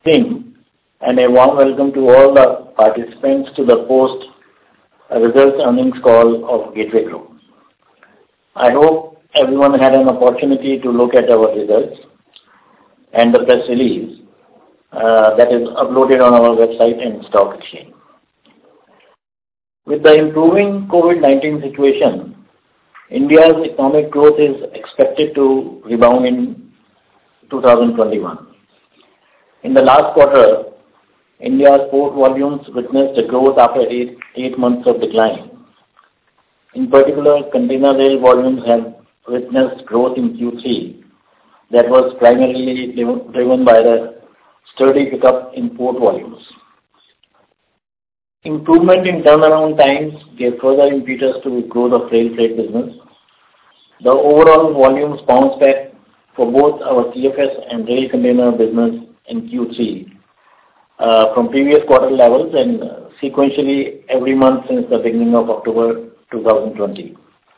Good, and a warm welcome to all the participants to the post-results earnings call of Gateway Group. I hope everyone had an opportunity to look at our results and the press release that is uploaded on our website and stock exchange. With the improving COVID-19 situation, India's economic growth is expected to rebound in 2021. In the last quarter, India's port volumes witnessed a growth after eight months of decline. In particular, container rail volumes have witnessed growth in Q3 that was primarily driven by the sturdy pickup in port volumes. Improvement in turnaround times gave further impetus to growth of rail freight business. The overall volumes bounced back for both our CFS and rail container business in Q3 from previous quarter levels and sequentially every month since the beginning of October 2020.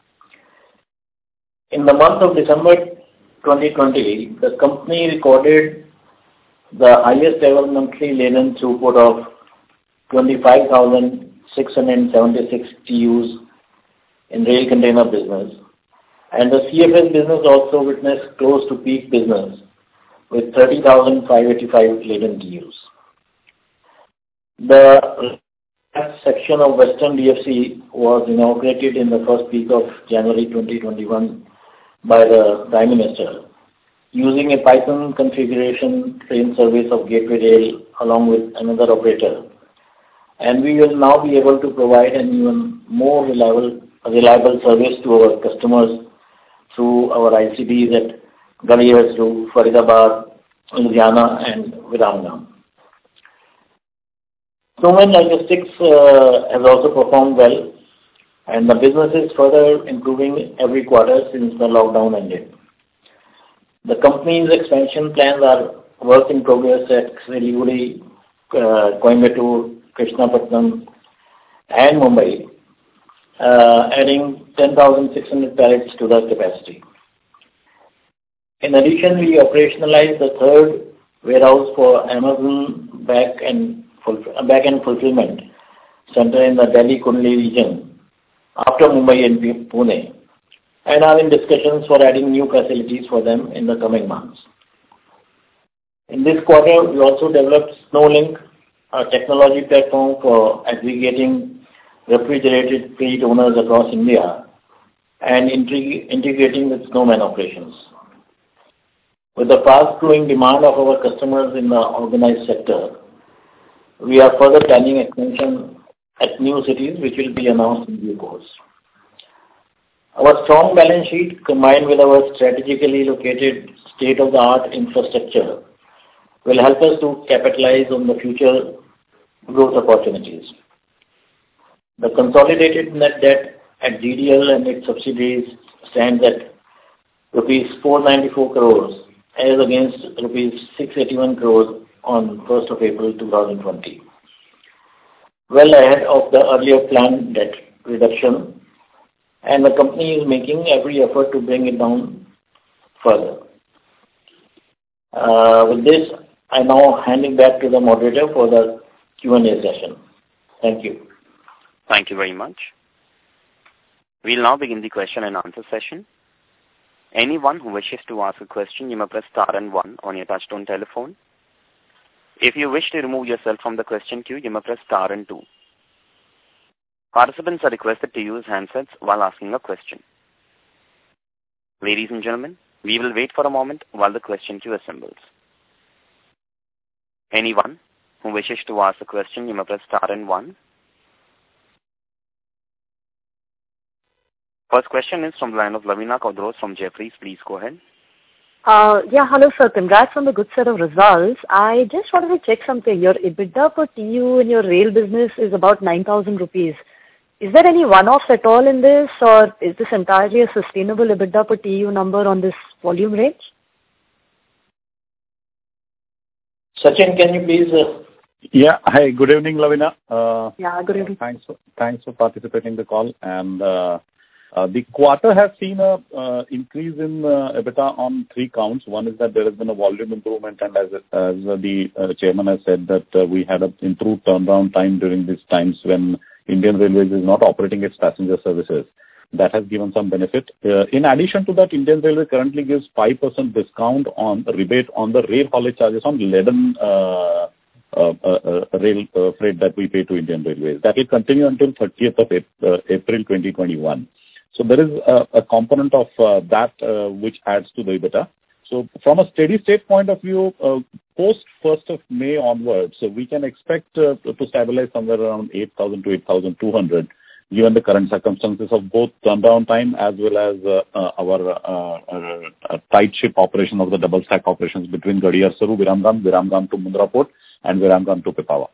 In the month of December 2020, the company recorded the highest ever monthly laden throughput of 25,676 TEUs in rail container business, and the CFS business also witnessed close to peak business with 30,585 laden TEUs. The section of Western DFC was inaugurated in the first week of January 2021 by the Prime Minister, using a Python configuration train service of Gateway Rail along with another operator. And we will now be able to provide an even more reliable service to our customers through our ICDs at Galiyas, Faridabad, Ludhiana, and Viramgam. Snowman Logistics has also performed well, and the business is further improving every quarter since the lockdown ended. The company's expansion plans are work in progress at Siliguri, Coimbatore, Krishnapatnam, and Mumbai, adding 10,600 pallets to the capacity. In addition, we operationalized the third warehouse for Amazon back-end fulfillment center in the Delhi-Kundli region after Mumbai and Pune, and are in discussions for adding new facilities for them in the coming months. In this quarter, we also developed SnowLink, a technology platform for aggregating refrigerated fleet owners across India and integrating with Snowman operations. With the fast-growing demand of our customers in the organized sector, we are further planning expansion at new cities which will be announced in due course. Our strong balance sheet combined with our strategically located state-of-the-art infrastructure will help us to capitalize on the future growth opportunities. The consolidated net debt at GDL and its subsidiaries stands at rupees 494 crores as against rupees 681 crores on 1st of April 2020. Well ahead of the earlier planned debt reduction, and the company is making every effort to bring it down further. With this, I now hand it back to the moderator for the Q&A session. Thank you. Thank you very much. We'll now begin the question and answer session. Anyone who wishes to ask a question, you may press star and 1 on your touchtone telephone. If you wish to remove yourself from the question queue, you may press star and 2. Participants are requested to use handsets while asking a question. Ladies and gentlemen, we will wait for a moment while the question queue assembles. Anyone who wishes to ask a question, you may press star and 1. First question is from the line of Lavina Quadros from Jefferies. Please go ahead. Hello sir. Congrats on the good set of results. I just wanted to check something. Your EBITDA per TEU in your rail business is about 9,000 rupees. Is there any one-offs at all in this, or is this entirely a sustainable EBITDA per TEU number on this volume range? Sachin, can you please... Yeah. Hi. Good evening, Lavina. Good evening. Thanks for participating in the call. And The quarter has seen a increase in EBITDA on 3 counts. One is that there has been a volume improvement, and as the chairman has said, that we had an improved turnaround time during these times when Indian Railways is not operating its passenger services. That has given some benefit. In addition to that, Indian Railways currently gives 5% discount on rebate on the rail haulage charges on leaden rail freight that we pay to Indian Railways. That will continue until 30th of April 2021. So there is a component of that which adds to the EBITDA. So from a steady state point of view, post 1st of May onwards, so we can expect to stabilize somewhere around 8,000 to 8,200, given the current circumstances of both turnaround time as well as our tight ship operation of the double stack operations between Gadiyar-Saru, Viramgam to Mundra Port, and Viramgam to Pipavav.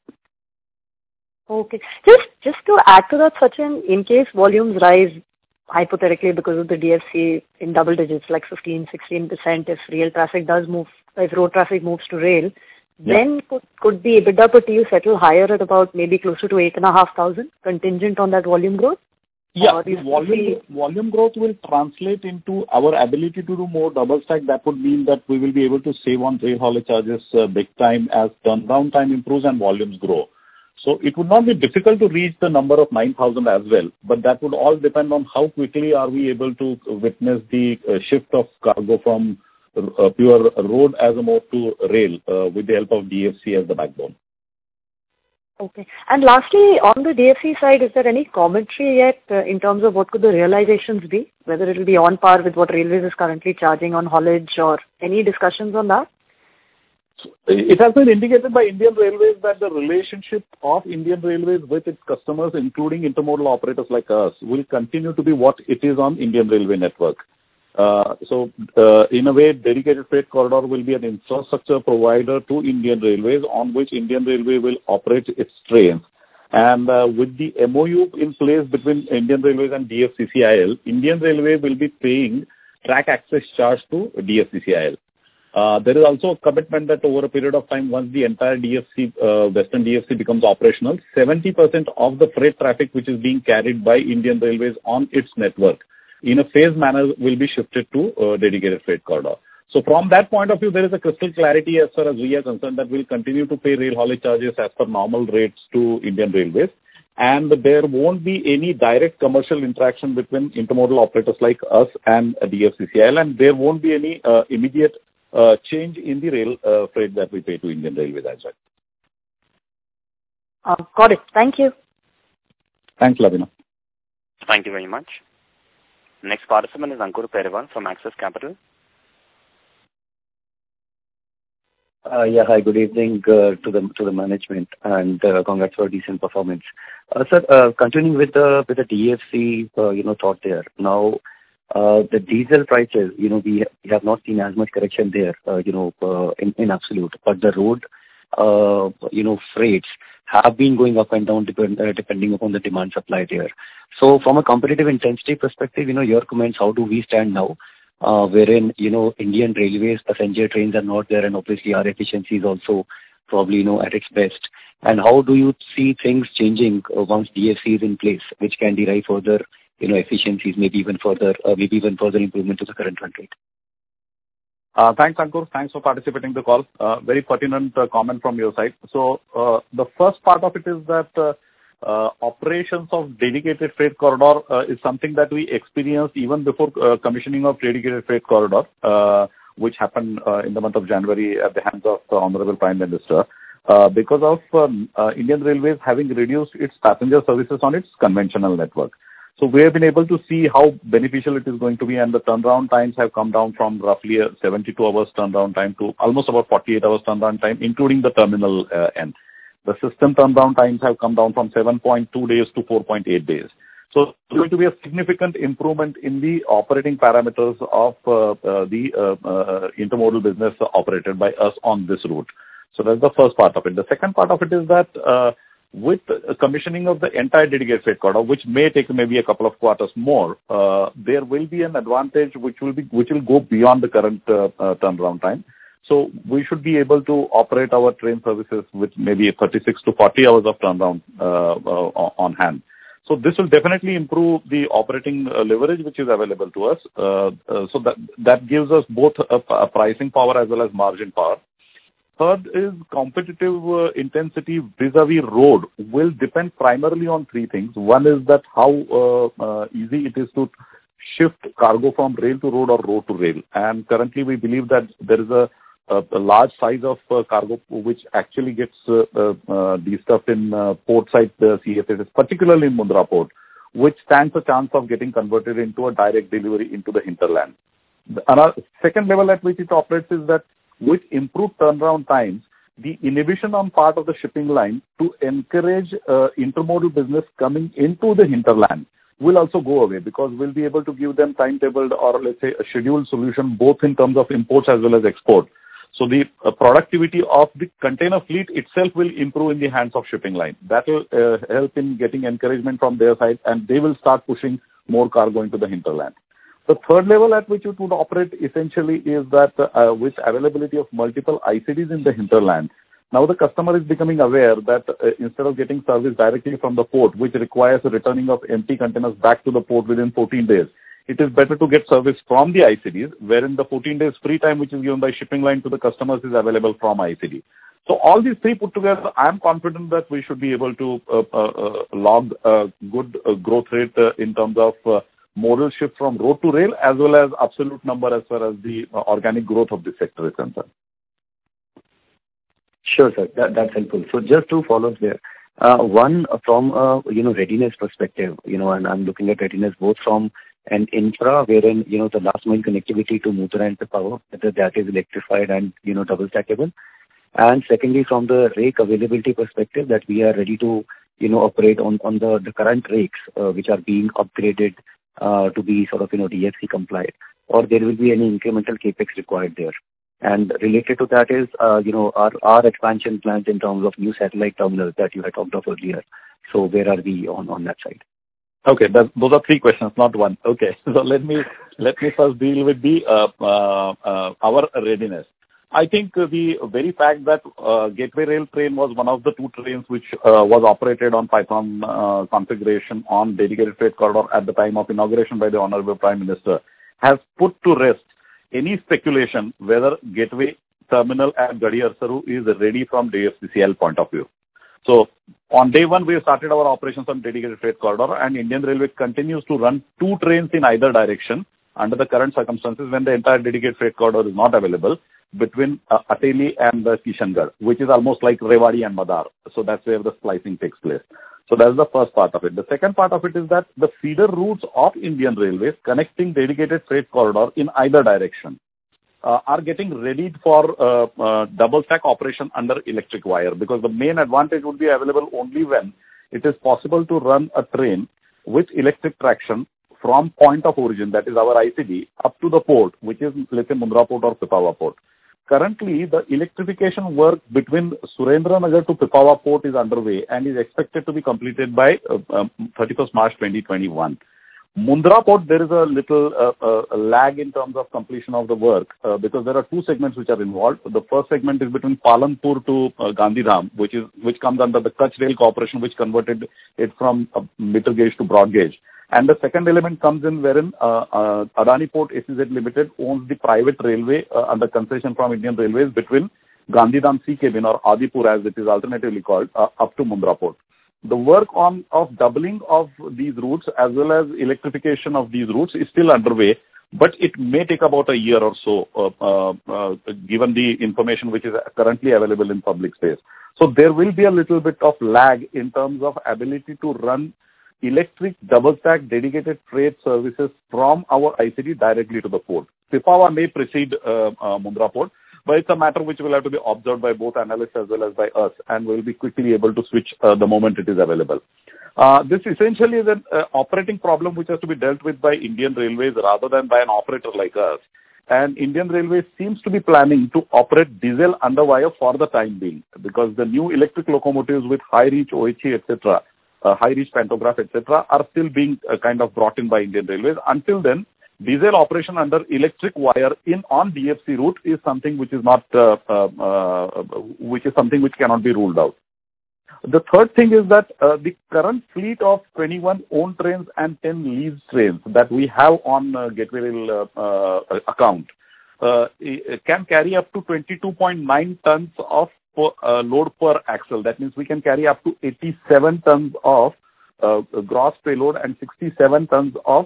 Okay. Just to add to that, Sachin, in case volumes rise hypothetically because of the DFC in double digits, like 15, 16%, if rail traffic does move, if road traffic moves to rail, then could the EBITDA per TEU settle higher at about maybe closer to 8,500 contingent on that volume growth? Yeah, volume growth will translate into our ability to do more double stack. That would mean that we will be able to save on rail haulage charges big time as turnaround time improves and volumes grow. So it would not be difficult to reach the number of 9,000 as well, but that would all depend on how quickly are we able to witness the shift of cargo from pure road as a mode to rail with the help of DFC as the backbone. Okay. And lastly, on the DFC side, is there any commentary yet in terms of what could the realizations be? Whether it will be on par with what Railways is currently charging on haulage, or any discussions on that? It has been indicated by Indian Railways that the relationship of Indian Railways with its customers, including intermodal operators like us, will continue to be what it is on Indian Railway network. So, in a way, dedicated freight corridor will be an infrastructure provider to Indian Railways on which Indian Railway will operate its trains. And with the MOU in place between Indian Railways and DFCCIL, Indian Railway will be paying track access charge to DFCCIL. There is also a commitment that over a period of time, once the entire DFC, Western DFC becomes operational, 70% of the freight traffic which is being carried by Indian Railways on its network, in a phased manner, will be shifted to dedicated freight corridor. So from that point of view, there is a crystal clarity as far as we are concerned that we'll continue to pay rail haulage charges as per normal rates to Indian Railways. And there won't be any direct commercial interaction between intermodal operators like us and DFCCIL, and there won't be any immediate change in the rail freight that we pay to Indian Railways as well. Got it. Thank you. Thanks, Lavina. Thank you very much. Next participant is Ankur Periwal from Axis Capital. Hi, good evening to the management, and congrats for a decent performance. Sir, continuing with the DFC, thought there. Now, the diesel prices, we have not seen as much correction there, in absolute, but the road, freights have been going up and down depending upon the demand supply there. So from a competitive intensity perspective, your comments, how do we stand now? Wherein, Indian Railways passenger trains are not there, and obviously our efficiency is also probably, at its best. And how do you see things changing once DFC is in place, which can derive further, efficiencies, maybe even further improvement to the current run rate? Thanks, Ankur. Thanks for participating in the call. Very pertinent comment from your side. So, the first part of it is that operations of dedicated freight corridor is something that we experienced even before commissioning of dedicated freight corridor, which happened in the month of January at the hands of the Honorable Prime Minister, because of Indian Railways having reduced its passenger services on its conventional network. So we have been able to see how beneficial it is going to be, and the turnaround times have come down from roughly 72 hours turnaround time to almost about 48 hours turnaround time, including the terminal end. The system turnaround times have come down from 7.2 days to 4.8 days. So it's going to be a significant improvement in the operating parameters of the intermodal business operated by us on this route. So that's the first part of it. The second part of it is that with commissioning of the entire dedicated freight corridor, which may take maybe a couple of quarters more, there will be an advantage which will go beyond the current turnaround time. So we should be able to operate our train services with maybe 36 to 40 hours of turnaround on hand. So this will definitely improve the operating leverage which is available to us. So that gives us both a pricing power as well as margin power. Third is competitive intensity vis-a-vis road will depend primarily on three things. One is that how easy it is to shift cargo from rail to road or road to rail. And currently we believe that there is a large size of cargo which actually gets de-stuffed in port side CFSs, particularly in Mundra port, which stands a chance of getting converted into a direct delivery into the hinterland. Another second level at which it operates is that with improved turnaround times, the inhibition on part of the shipping line to encourage intermodal business coming into the hinterland will also go away, because we'll be able to give them timetabled or let's say a scheduled solution both in terms of imports as well as export. So the productivity of the container fleet itself will improve in the hands of shipping line. That will help in getting encouragement from their side, and they will start pushing more cargo into the hinterland. The third level at which it would operate essentially is that with availability of multiple ICDs in the hinterland, now the customer is becoming aware that instead of getting service directly from the port, which requires the returning of empty containers back to the port within 14 days, it is better to get service from the ICDs, wherein the 14 days free time which is given by shipping line to the customers is available from ICD. So all these three put together, I am confident that we should be able to log a good growth rate in terms of modal shift from road to rail, as well as absolute number as far as the organic growth of the sector is concerned. Sure, sir. That's helpful. So just two follows there. One, from readiness perspective, and I'm looking at readiness both from an infra wherein, the last mile connectivity to Mundra and Pipavav, whether that is electrified and, double stackable. And secondly, from the rake availability perspective, that we are ready to, operate on the current rakes, which are being upgraded to be sort of, DFC compliant, or there will be any incremental capex required there. And related to that is, our expansion plans in terms of new satellite terminals that you had talked of earlier. So where are we on that side? Okay, those are three questions, not one. Okay, so let me first deal with the our readiness. I think the very fact that Gateway Rail train was one of the two trains which was operated on Python configuration on dedicated freight corridor at the time of inauguration by the Honorable Prime Minister has put to rest any speculation whether Gateway Terminal at Gadiarsaru is ready from DFCCL point of view. So on day one, we started our operations on dedicated freight corridor, and Indian Railway continues to run two trains in either direction under the current circumstances when the entire dedicated freight corridor is not available between Ateli and Kishangarh, which is almost like Rewari and Madar. So that's where the splicing takes place. So that's the first part of it. The second part of it is that the feeder routes of Indian Railways connecting dedicated freight corridor in either direction are getting readied for double stack operation under electric wire, because the main advantage would be available only when it is possible to run a train with electric traction from point of origin, that is our ICD, up to the port, which is, let's say, Mundra port or Pipavav port. Currently, the electrification work between Surendranagar to Pipavav port is underway and is expected to be completed by 31st March 2021. Mundra port, there is a little lag in terms of completion of the work because there are two segments which are involved. The first segment is between Palanpur to Gandhidham, which comes under the Kutch Rail Corporation, which converted it from meter gauge to broad gauge. And the second element comes in wherein Adani Port SEZ Limited owns the private railway under concession from Indian Railways between Gandhidham Sea Cabin, or Adipur as it is alternatively called, up to Mundra Port. The work of doubling of these routes as well as electrification of these routes is still underway, but it may take about a year or so, given the information which is currently available in public space. So there will be a little bit of lag in terms of ability to run electric double stack dedicated freight services from our ICD directly to the port. Pipavav may precede Mundra Port, but it's a matter which will have to be observed by both analysts as well as by us, and we'll be quickly able to switch the moment it is available. This essentially is an operating problem which has to be dealt with by Indian Railways rather than by an operator like us. And Indian Railways seems to be planning to operate diesel underwire for the time being, because the new electric locomotives with high reach OHE, etc., high reach pantograph, etc., are still being kind of brought in by Indian Railways. Until then, diesel operation under electric wire on DFC route is something which is not, which is something which cannot be ruled out. The third thing is that the current fleet of 21 owned trains and 10 leased trains that we have on Gateway Rail account can carry up to 22.9 tons of load per axle. That means we can carry up to 87 tons of gross payload and 67 tons of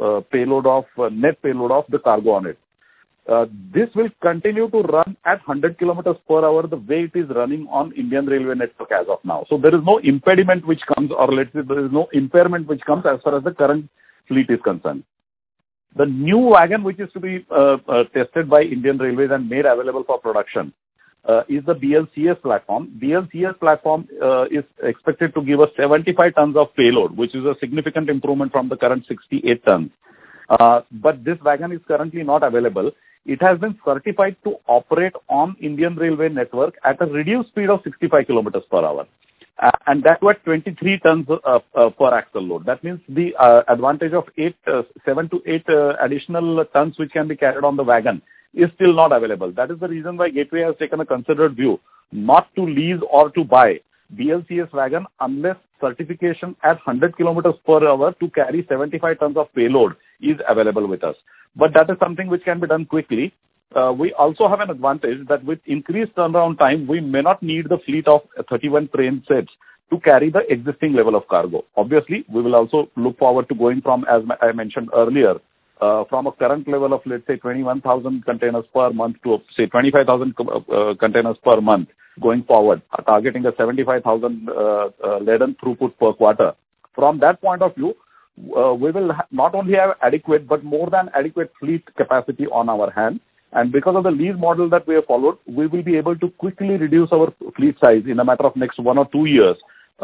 net payload of the cargo on it. This will continue to run at 100 kilometers per hour the way it is running on Indian Railway network as of now. So there is no impediment which comes, or let's say there is no impairment which comes as far as the current fleet is concerned. The new wagon which is to be tested by Indian Railways and made available for production is the BLCS platform. BLCS platform is expected to give us 75 tons of payload, which is a significant improvement from the current 68 tons. But this wagon is currently not available. It has been certified to operate on Indian Railway network at a reduced speed of 65 kilometers per hour. And that was 23 tons per axle load. That means the advantage of 7 to 8 additional tons which can be carried on the wagon is still not available. That is the reason why Gateway has taken a considered view not to lease or to buy BLCS wagon unless certification at 100 kilometers per hour to carry 75 tons of payload is available with us. But that is something which can be done quickly. We also have an advantage that with increased turnaround time, we may not need the fleet of 31 train sets to carry the existing level of cargo. Obviously, we will also look forward to going from, as I mentioned earlier, from a current level of, let's say, 21,000 containers per month to, say, 25,000 containers per month going forward, targeting a 75,000 laden throughput per quarter. From that point of view, we will not only have adequate but more than adequate fleet capacity on our hand. And because of the lease model that we have followed, we will be able to quickly reduce our fleet size in a matter of next 1 or 2 years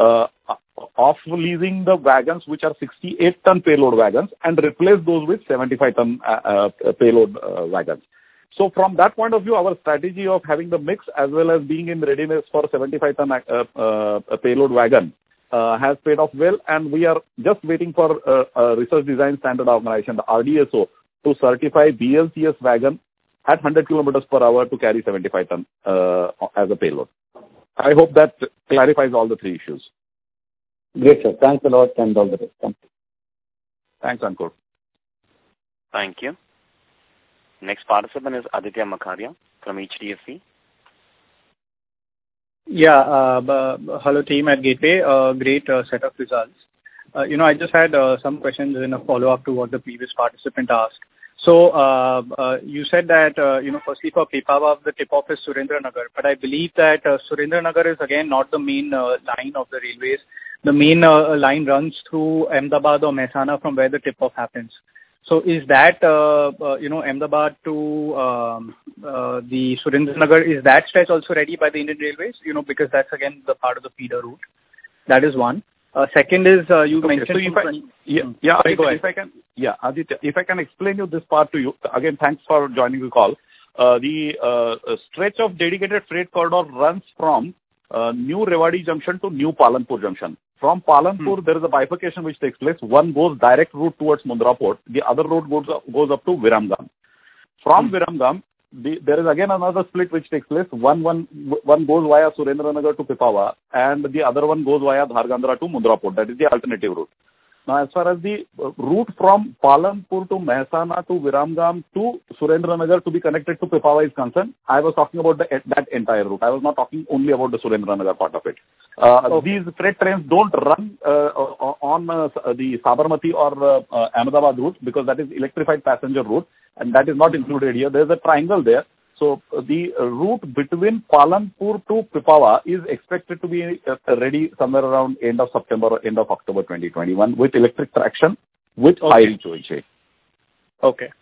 of leasing the wagons which are 68-ton payload wagons and replace those with 75-ton payload wagons. So from that point of view, our strategy of having the mix as well as being in readiness for 75-ton payload wagon has paid off well, and we are just waiting for Research Design Standard Organization, the RDSO, to certify BLCS wagon at 100 kilometers per hour to carry 75 ton as a payload. I hope that clarifies all the three issues. Great, sir. Thanks a lot and all the best. Thank you. Thanks, Ankur. Thank you. Next participant is Aditya Makharia from HDFC. Yeah, hello team at Gateway. Great set of results. I just had some questions in a follow-up to what the previous participant asked. So, you said that, firstly for Pipavav, the tip-off is Surendranagar, but I believe that Surendranagar is again not the main line of the railways. The main line runs through Ahmedabad or Mehsana from where the tip-off happens. So is that, Ahmedabad to the Surendranagar, is that stretch also ready by the Indian Railways? Because that's again the part of the feeder route. That is one. Second is, you mentioned... Aditya, if I can explain you this part to you. Again, thanks for joining the call. The stretch of dedicated freight corridor runs from New Rewari Junction to New Palanpur Junction. From Palanpur, there is a bifurcation which takes place. One goes direct route towards Mundra Port. The other route goes up to Viramgam. From Viramgam, there is again another split which takes place. One goes via Surendranagar to Pipavav, and the other one goes via Dhargandra to Mundra Port. That is the alternative route. Now, as far as the route from Palanpur to Mehsana to Viramgam to Surendranagar to be connected to Pipavav is concerned, I was talking about that entire route. I was not talking only about the Surendranagar part of it. These freight trains don't run on the Sabarmati or Ahmedabad route because that is electrified passenger route, and that is not included here. There is a triangle there. So the route between Palanpur to Pipavav is expected to be ready somewhere around end of September or end of October 2021 with electric traction with high reach OHA. Okay.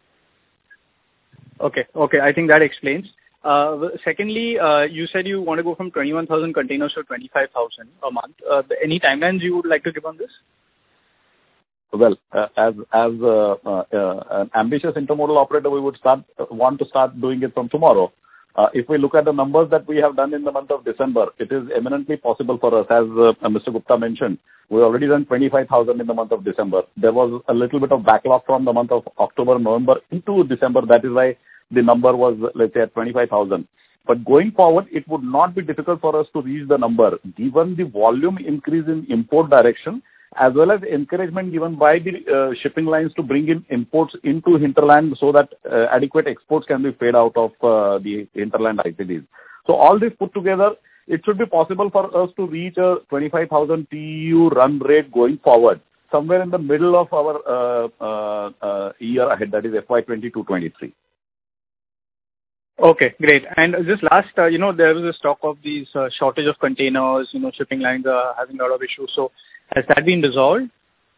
I think that explains. Secondly, you said you want to go from 21,000 containers to 25,000 a month. Any timelines you would like to give on this? Well, as an ambitious intermodal operator, we would want to start doing it from tomorrow. If we look at the numbers that we have done in the month of December, it is eminently possible for us. As Mr. Gupta mentioned, we already done 25,000 in the month of December. There was a little bit of backlog from the month of October, November into December. That is why the number was, let's say, at 25,000. But going forward, it would not be difficult for us to reach the number, given the volume increase in import direction, as well as encouragement given by the shipping lines to bring in imports into hinterland so that adequate exports can be paid out of the hinterland ICDs. So all this put together, it should be possible for us to reach a 25,000 TEU run rate going forward, somewhere in the middle of our year ahead, that is FY 22-23. Okay, great. And just last, there was a talk of these shortage of containers, shipping lines are having a lot of issues. So has that been resolved?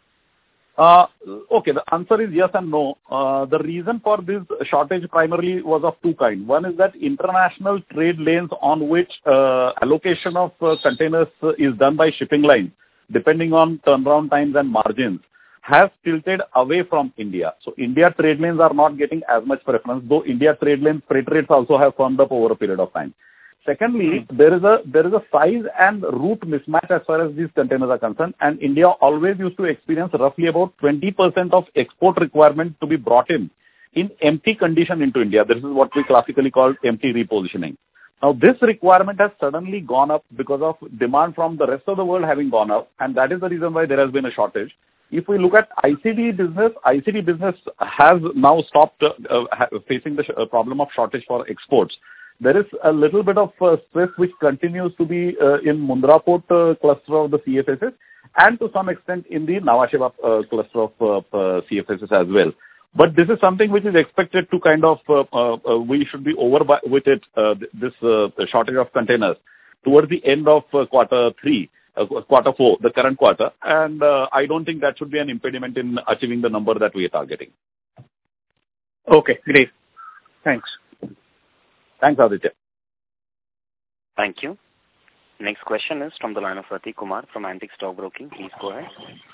Okay, the answer is yes and no. The reason for this shortage primarily was of two kinds. One is that international trade lanes on which allocation of containers is done by shipping lines, depending on turnaround times and margins, has tilted away from India. So India trade lanes are not getting as much preference, though India trade lanes freight rates also have firmed up over a period of time. Secondly, there is a size and route mismatch as far as these containers are concerned, and India always used to experience roughly about 20% of export requirement to be brought in empty condition into India. This is what we classically call empty repositioning. Now, this requirement has suddenly gone up because of demand from the rest of the world having gone up, and that is the reason why there has been a shortage. If we look at ICD business has now stopped facing the problem of shortage for exports. There is a little bit of stress which continues to be in Mundra Port cluster of the CFSs and to some extent in the Nhava Sheva cluster of CFSs as well. But this is something which is expected to kind of, we should be over with it, this shortage of containers towards the end of quarter 4, the current quarter. And I don't think that should be an impediment in achieving the number that we are targeting. Okay, great. Thanks. Thanks, Aditya. Thank you. Next question is from the line of Prateek Kumar from Antique Stock Broking. Please go ahead.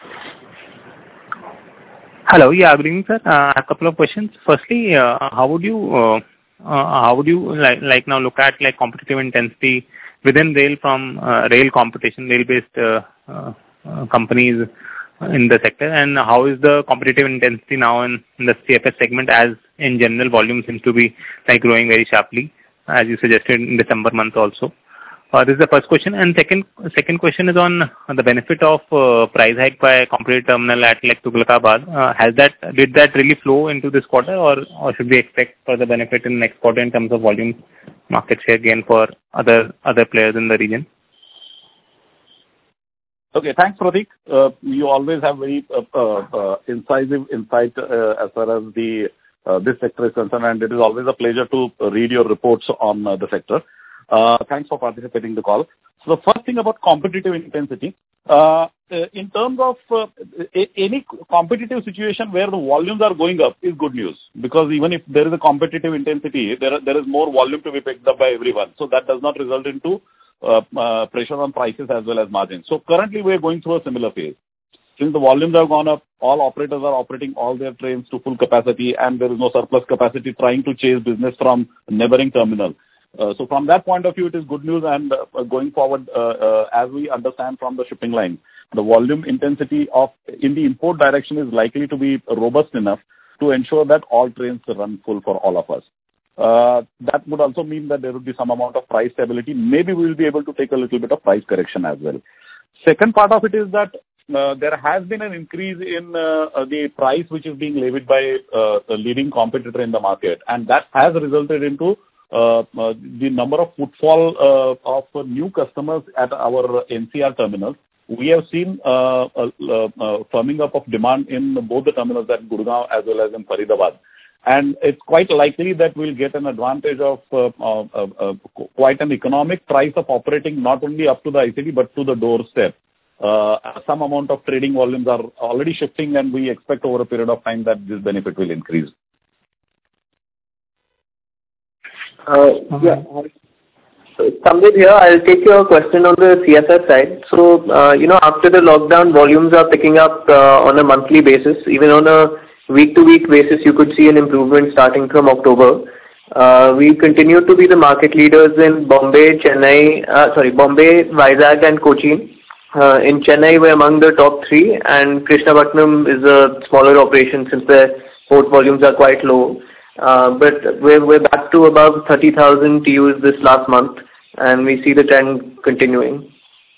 Hello. Yeah, good evening, sir. I have a couple of questions. Firstly, how would you like now look at like competitive intensity within rail from rail competition, rail-based companies in the sector, and how is the competitive intensity now in the CFS segment, as in general volume seems to be like growing very sharply, as you suggested in December month also. This is the first question. And second question is on the benefit of price hike by competitive terminal at like Tughlakabad. Did that really flow into this quarter, or should we expect further benefit in next quarter in terms of volume market share gain for other players in the region? Okay, thanks, Prateek. You always have very incisive insight as far as this sector is concerned, and it is always a pleasure to read your reports on the sector. Thanks for participating in the call. So the first thing about competitive intensity, in terms of any competitive situation where the volumes are going up is good news, because even if there is a competitive intensity, there is more volume to be picked up by everyone. So that does not result into pressure on prices as well as margins. So currently we are going through a similar phase. Since the volumes have gone up, all operators are operating all their trains to full capacity, and there is no surplus capacity trying to chase business from neighboring terminal. So from that point of view, it is good news, and going forward, as we understand from the shipping line, the volume intensity in the import direction is likely to be robust enough to ensure that all trains run full for all of us. That would also mean that there would be some amount of price stability. Maybe we will be able to take a little bit of price correction as well. Second part of it is that there has been an increase in the price which is being levied by the leading competitor in the market, and that has resulted into the number of footfall of new customers at our NCR terminals. We have seen firming up of demand in both the terminals at Gurgaon as well as in Faridabad. And it's quite likely that we'll get an advantage of quite an economic price of operating not only up to the ICD but to the doorstep. Some amount of trading volumes are already shifting, and we expect over a period of time that this benefit will increase. Yeah. Samvid here. I'll take your question on the CFS side. So, after the lockdown, volumes are picking up on a monthly basis. Even on a week-to-week basis, you could see an improvement starting from October. We continue to be the market leaders in Bombay, Vizag and Cochin. In Chennai, we're among the top 3, and Krishnapatnam is a smaller operation since the port volumes are quite low. But we're back to above 30,000 TEUs this last month, and we see the trend continuing.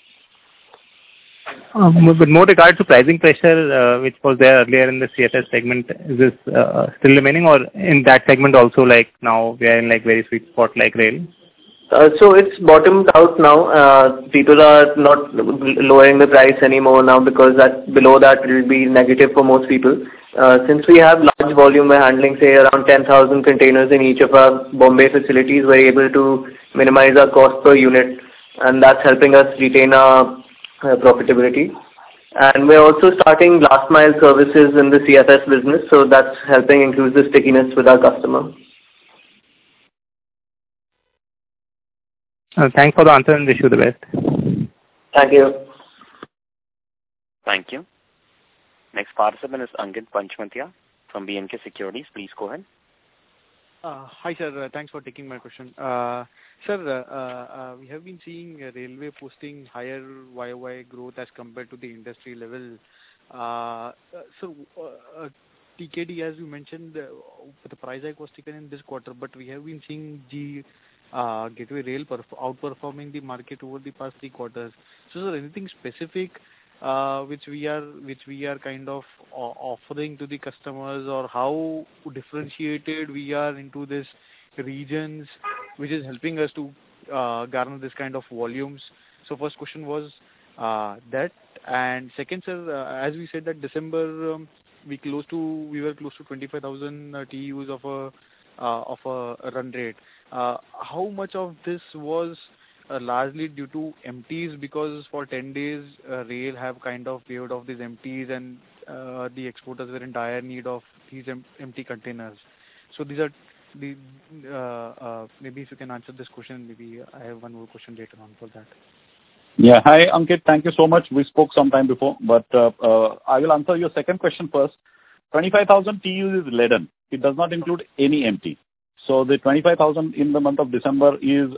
With more regard to pricing pressure, which was there earlier in the CFS segment, is this still remaining, or in that segment also, like now we are in like very sweet spot like rail? So it's bottomed out now. People are not lowering the price anymore now because below that it will be negative for most people. Since we have large volume, we're handling say around 10,000 containers in each of our Bombay facilities. We're able to minimize our cost per unit, and that's helping us retain our profitability. And we're also starting last mile services in the CFS business, so that's helping increase the stickiness with our customer. Thanks for the answer and wish you the best. Thank you. Thank you. Next participant is Ankit Panchmatia from B&K Securities. Please go ahead. Hi, sir. Thanks for taking my question. Sir, we have been seeing railway posting higher YOY growth as compared to the industry level. So, TKD, as you mentioned, the price hike was taken in this quarter, but we have been seeing the Gateway Rail outperforming the market over the past 3 quarters. So, is there anything specific which we are kind of offering to the customers, or how differentiated we are into this regions, which is helping us to garner this kind of volumes? So, first question was that, and second, sir, as we said that December we were close to 25,000 TEUs of a run rate. How much of this was largely due to empties, because for 10 days rail have kind of waived off these empties, and the exporters were in dire need of these empty containers. So these are the maybe if you can answer this question, maybe I have one more question later on for that. Yeah. Hi, Ankit. Thank you so much. We spoke sometime before, but I will answer your second question first. 25,000 TEUs is laden. It does not include any empty. So the 25,000 in the month of December is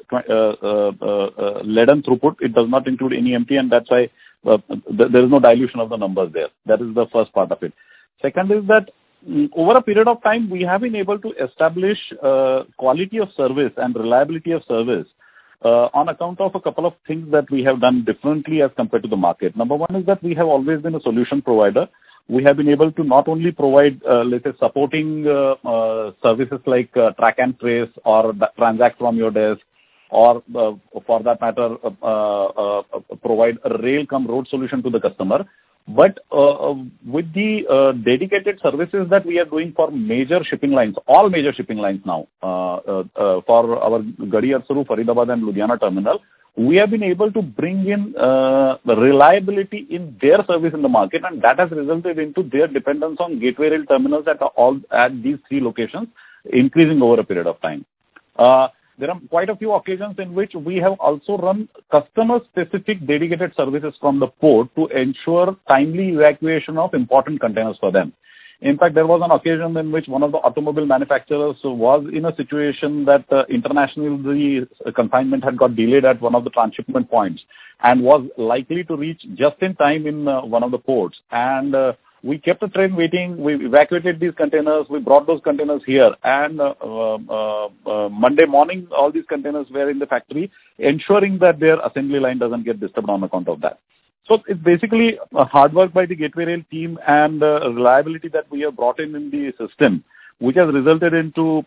laden throughput. It does not include any empty, and that's why there is no dilution of the numbers there. That is the first part of it. Second is that over a period of time, we have been able to establish quality of service and reliability of service on account of a couple of things that we have done differently as compared to the market. Number one is that we have always been a solution provider. We have been able to not only provide, let's say, supporting services like track and trace or transact from your desk, or for that matter, provide a rail cum road solution to the customer. But with the dedicated services that we are doing for major shipping lines, all major shipping lines now, for our Garhi Harsaru, Faridabad and Ludhiana terminal, we have been able to bring in the reliability in their service in the market, and that has resulted into their dependence on Gateway Rail terminals at these 3 locations increasing over a period of time. There are quite a few occasions in which we have also run customer-specific dedicated services from the port to ensure timely evacuation of important containers for them. In fact, there was an occasion in which one of the automobile manufacturers was in a situation that internationally the consignment had got delayed at one of the transshipment points and was likely to reach just in time in one of the ports. And we kept the train waiting. We evacuated these containers. We brought those containers here. And Monday morning, all these containers were in the factory, ensuring that their assembly line doesn't get disturbed on account of that. So it's basically hard work by the Gateway Rail team and reliability that we have brought in the system, which has resulted into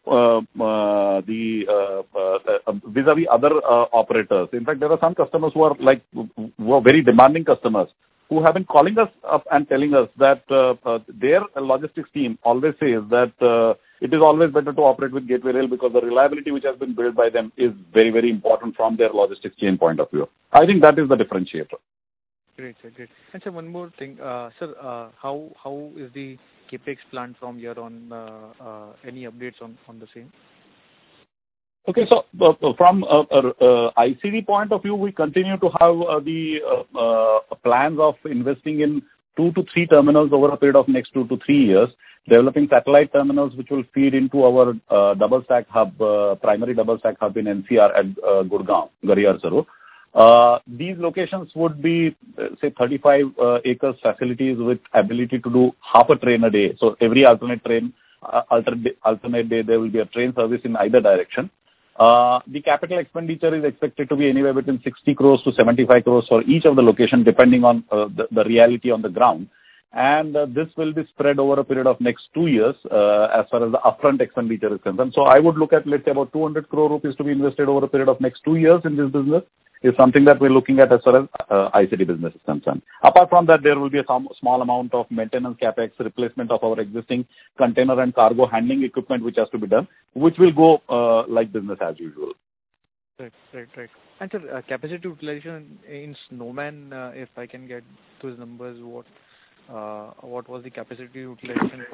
vis-a-vis other operators. In fact, there are some customers who are very demanding customers who have been calling us up and telling us that their logistics team always says that it is always better to operate with Gateway Rail because the reliability which has been built by them is very, very important from their logistics chain point of view. I think that is the differentiator. Great, sir. Great. And sir, one more thing. Sir, how is the CAPEX plan from here on? Any updates on the same? Okay, so from ICD point of view, we continue to have the plans of investing in 2 to 3 terminals over a period of next 2 to 3 years, developing satellite terminals which will feed into our double stack hub, primary double stack hub in NCR at Gurgaon, Garhi Harsaru. These locations would be, say, 35 acres facilities with ability to do half a train a day. So every alternate train alternate day there will be a train service in either direction. The capital expenditure is expected to be anywhere between 60 crores to 75 crores for each of the location, depending on the reality on the ground. And this will be spread over a period of next 2 years as far as the upfront expenditure is concerned. So I would look at, let's say, about 200 crore rupees to be invested over a period of next 2 years in this business is something that we're looking at as far as ICD business is concerned. Apart from that, there will be a small amount of maintenance capex, replacement of our existing container and cargo handling equipment which has to be done, which will go like business as usual. Right. And sir, capacity utilization in Snowman, if I can get those numbers, what was the capacity utilization?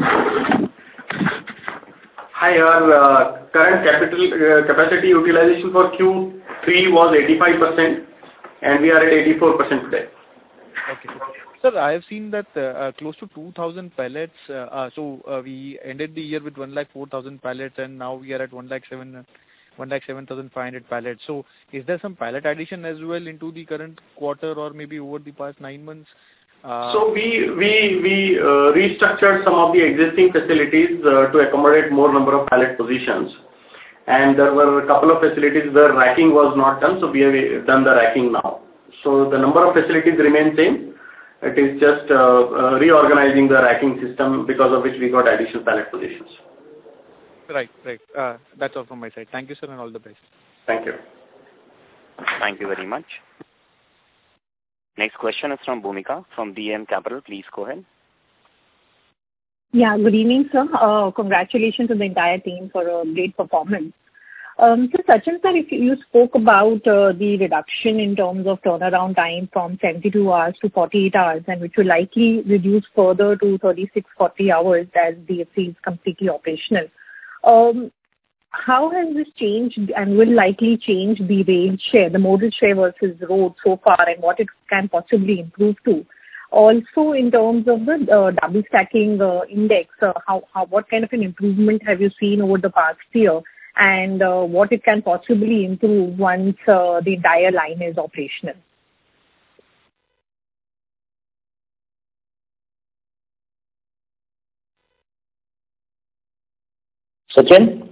Hi, our current capacity utilization for Q3 was 85%, and we are at 84% today. Okay. Sir, I have seen that close to 2,000 pallets. We ended the year with 104,000 pallets, and now we are at 107,500 pallets. So, is there some pallet addition as well into the current quarter, or maybe over the past 9 months? So we restructured some of the existing facilities to accommodate more number of pallet positions, and there were a couple of facilities where racking was not done, so we have done the racking now. So the number of facilities remain same. It is just reorganizing the racking system, because of which we got additional pallet positions. Right. That's all from my side. Thank you, sir, and all the best. Thank you. Thank you very much. Next question is from Bhumika from DAM Capital. Please go ahead. Yeah, good evening, sir. Congratulations to the entire team for a great performance. So Sachin sir, if you spoke about the reduction in terms of turnaround time from 72 hours to 48 hours, and which will likely reduce further to 36-40 hours as DFC is completely operational. How has this changed and will likely change the rail share, the modal share versus road so far, and what it can possibly improve to? Also, in terms of the double stacking index, what kind of an improvement have you seen over the past year, and what it can possibly improve once the entire line is operational? Sachin?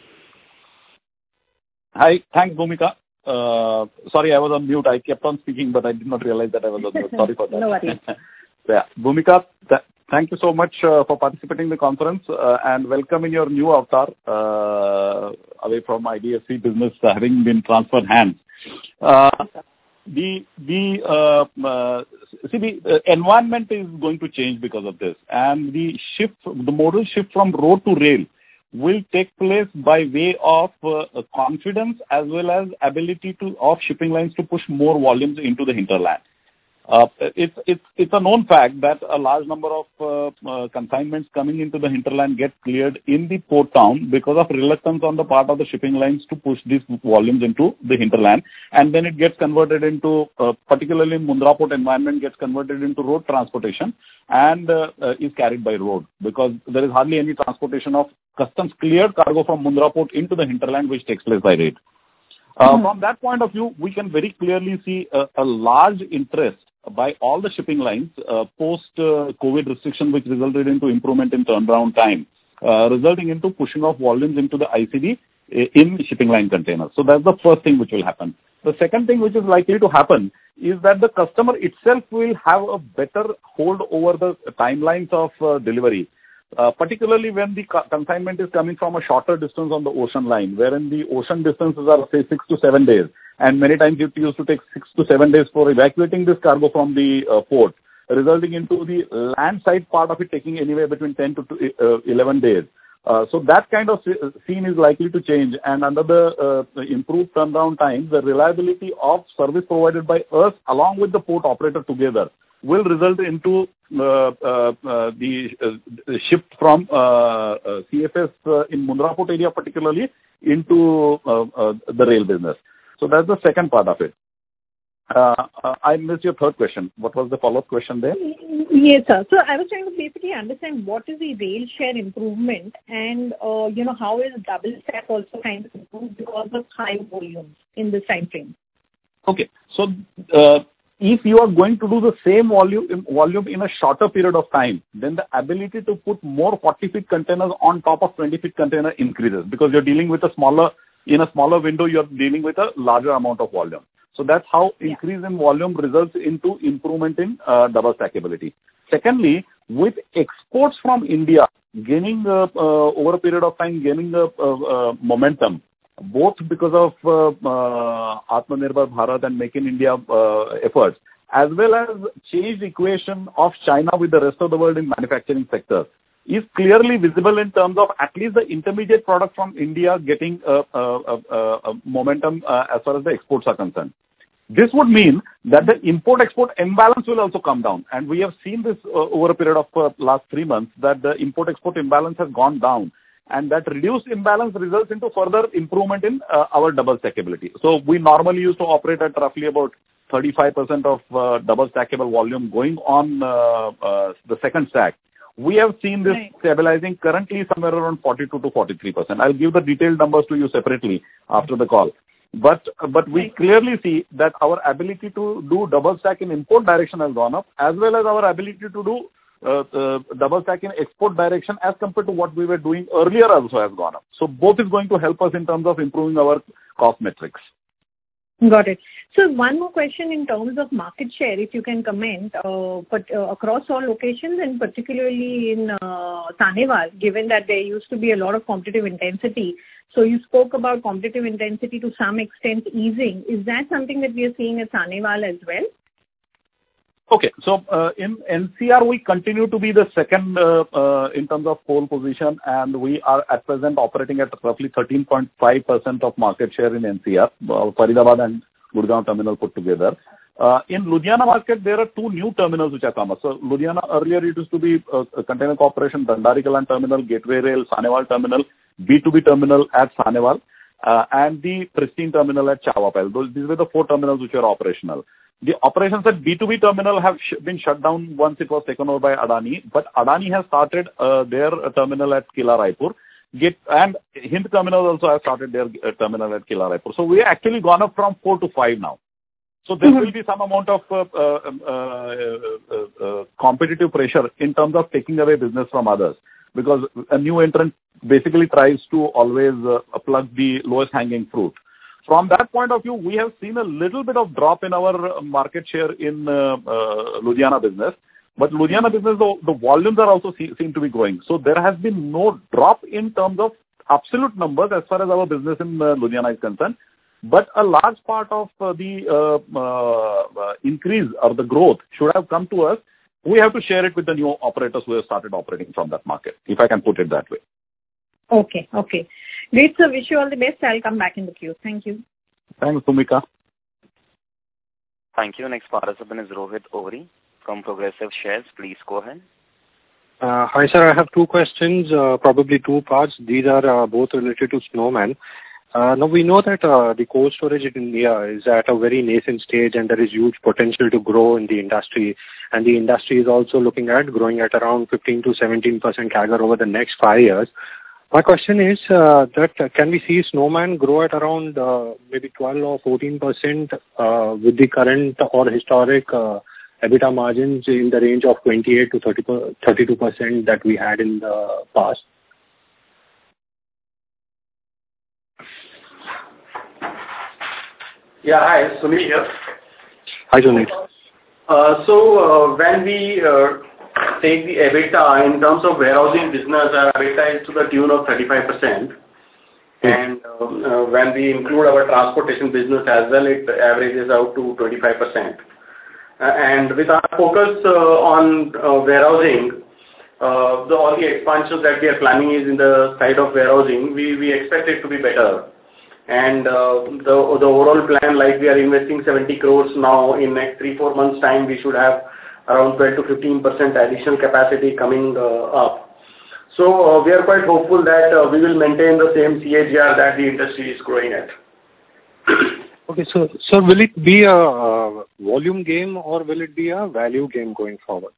Hi. Thanks, Bhumika. Sorry, I was on mute. I kept on speaking, but I did not realize that I was on mute. Sorry for that. No worries. Yeah. Bhumika, thank you so much for participating in the conference and welcome in your new avatar away from IDFC business having been transferred hands. The environment is going to change because of this, and the modal shift from road to rail will take place by way of confidence as well as ability of shipping lines to push more volumes into the hinterland. It's a known fact that a large number of consignments coming into the hinterland get cleared in the port town because of reluctance on the part of the shipping lines to push these volumes into the hinterland, and then it gets converted into, particularly in Mundra port environment, gets converted into road transportation and is carried by road, because there is hardly any transportation of customs cleared cargo from Mundra port into the hinterland which takes place by rail. From that point of view, we can very clearly see a large interest by all the shipping lines post-COVID restriction, which resulted into improvement in turnaround time, resulting into pushing of volumes into the ICD in shipping line containers. So that's the first thing which will happen. The second thing which is likely to happen is that the customer itself will have a better hold over the timelines of delivery. Particularly when the consignment is coming from a shorter distance on the ocean line, wherein the ocean distances are, say, 6 to 7 days, and many times it used to take 6 to 7 days for evacuating this cargo from the port, resulting into the land side part of it taking anywhere between 10 to 11 days. So that kind of scene is likely to change, and under the improved turnaround time, the reliability of service provided by us along with the port operator together will result into the shift from CFS in Mundra port area particularly into the rail business. So that's the second part of it. I missed your third question. What was the follow-up question there? Yes, sir. So I was trying to basically understand what is the rail share improvement, and how is double stack also kind of improved because of high volumes in this time frame? Okay. So if you are going to do the same volume in a shorter period of time, then the ability to put more 40-feet containers on top of 20-feet container increases, because you're dealing with a smaller window, you're dealing with a larger amount of volume. So that's how increase in volume results into improvement in double stackability. Secondly, with exports from India gaining over a period of time, gaining momentum, both because of Atmanirbhar Bharat and Make in India efforts, as well as changed equation of China with the rest of the world in manufacturing sector, is clearly visible in terms of at least the intermediate product from India getting momentum as far as the exports are concerned. This would mean that the import-export imbalance will also come down. And we have seen this over a period of last 3 months, that the import-export imbalance has gone down. And that reduced imbalance results into further improvement in our double stackability. So we normally used to operate at roughly about 35% of double stackable volume going on the second stack. We have seen this stabilizing currently somewhere around 42 to 43%. I'll give the detailed numbers to you separately after the call. But we clearly see that our ability to do double stack in import direction has gone up, as well as our ability to do double stack in export direction as compared to what we were doing earlier also has gone up. So both is going to help us in terms of improving our cost metrics. Got it. So one more question in terms of market share, if you can comment, but across all locations and particularly in Sahnewal, given that there used to be a lot of competitive intensity. So you spoke about competitive intensity to some extent easing. Is that something that we are seeing at Sahnewal as well? Okay. So in NCR, we continue to be the second in terms of pole position, and we are at present operating at roughly 13.5% of market share in NCR, Faridabad and Gurgaon terminal put together. In Ludhiana market, there are 2 new terminals which are come up. So Ludhiana, earlier it used to be a container corporation, Dandari Kalan terminal, Gateway Rail, Sahnewal terminal, B2B terminal at Sahnewal, and the Pristine terminal at Chavapel. These were the 4 terminals which were operational. The operations at B2B terminal have been shut down once it was taken over by Adani, but Adani has started their terminal at Kila Raipur. And Hind terminal also has started their terminal at Kila Raipur. So we actually gone up from 4 to 5 now. So there will be some amount of competitive pressure in terms of taking away business from others, because a new entrant basically tries to always plug the lowest hanging fruit. From that point of view, we have seen a little bit of drop in our market share in Ludhiana business. But Ludhiana business, the volumes are also seem to be growing. So there has been no drop in terms of absolute numbers as far as our business in Ludhiana is concerned. But a large part of the increase or the growth should have come to us. We have to share it with the new operators who have started operating from that market, if I can put it that way. Okay. Great, sir. Wish you all the best. I'll come back in the queue. Thank you. Thanks, Bhumika. Thank you. Next participant is Rohit Ohri from Progressive Shares. Please go ahead. Hi, sir. I have 2 questions, probably 2 parts. These are both related to Snowman. Now, we know that the cold storage in India is at a very nascent stage and there is huge potential to grow in the industry. And the industry is also looking at growing at around 15 to 17% CAGR over the next 5 years. My question is that can we see Snowman grow at around maybe 12 or 14% with the current or historic EBITDA margins in the range of 28 to 32% that we had in the past? Yeah, hi, Sunil here. Hi, Sunil. So when we take the EBITDA in terms of warehousing business, our EBITDA is to the tune of 35%. And when we include our transportation business as well, it averages out to 25%. And with our focus on warehousing, all the expansions that we are planning is in the side of warehousing, we expect it to be better. And the overall plan, like we are investing 70 crores now, in next 3-4 months time, we should have around 12 to 15% additional capacity coming up. So we are quite hopeful that we will maintain the same CAGR that the industry is growing at. Okay, so will it be a volume game or will it be a value game going forward?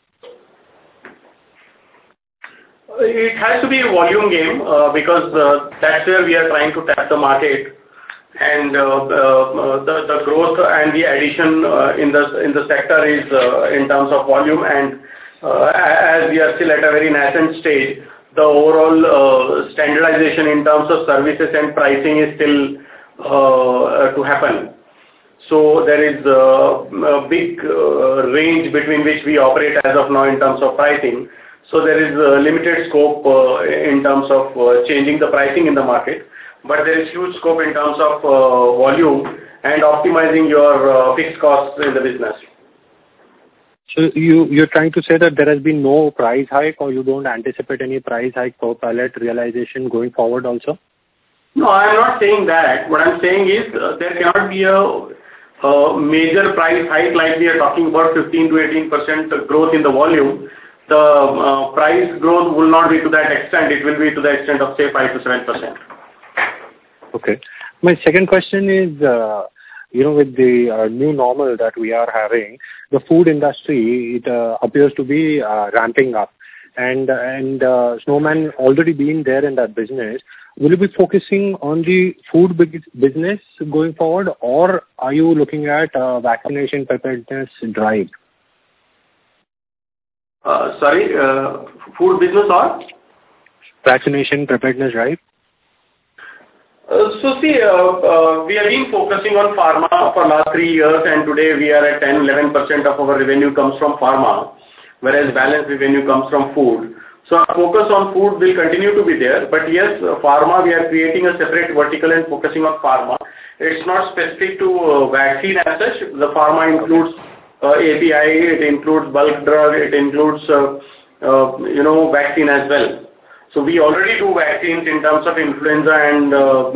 It has to be a volume game because that's where we are trying to tap the market. and the growth and the addition in the sector is in terms of volume, and as we are still at a very nascent stage, the overall standardization in terms of services and pricing is still to happen. So there is a big range between which we operate as of now in terms of pricing. So there is limited scope in terms of changing the pricing in the market, but there is huge scope in terms of volume and optimizing your fixed costs in the business. So you're trying to say that there has been no price hike, or you don't anticipate any price hike per pallet realization going forward also? No, I'm not saying that. What I'm saying is there cannot be a major price hike like we are talking about 15 to 18% growth in the volume. The price growth will not be to that extent. It will be to the extent of say 5 to 7%. Okay. My second question is, with the new normal that we are having, the food industry, it appears to be ramping up. And Snowman already been there in that business. Will you be focusing on the food business going forward, or are you looking at vaccination preparedness drive? Food business or? Vaccination preparedness drive? We have been focusing on pharma for last 3 years, and today we are at 10-11% of our revenue comes from pharma, whereas balance revenue comes from food. So our focus on food will continue to be there, but yes, pharma, we are creating a separate vertical and focusing on pharma. It's not specific to vaccine as such. The pharma includes API, it includes bulk drug, it includes vaccine as well. So we already do vaccines in terms of influenza and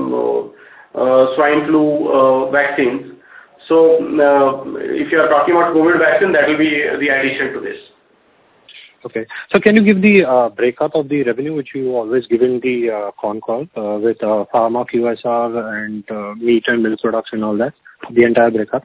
swine flu vaccines. So if you are talking about COVID vaccine, that will be the addition to this. Okay. So can you give the breakup of the revenue which you always give in the con call with pharma, QSR and meat and milk products and all that, the entire breakup?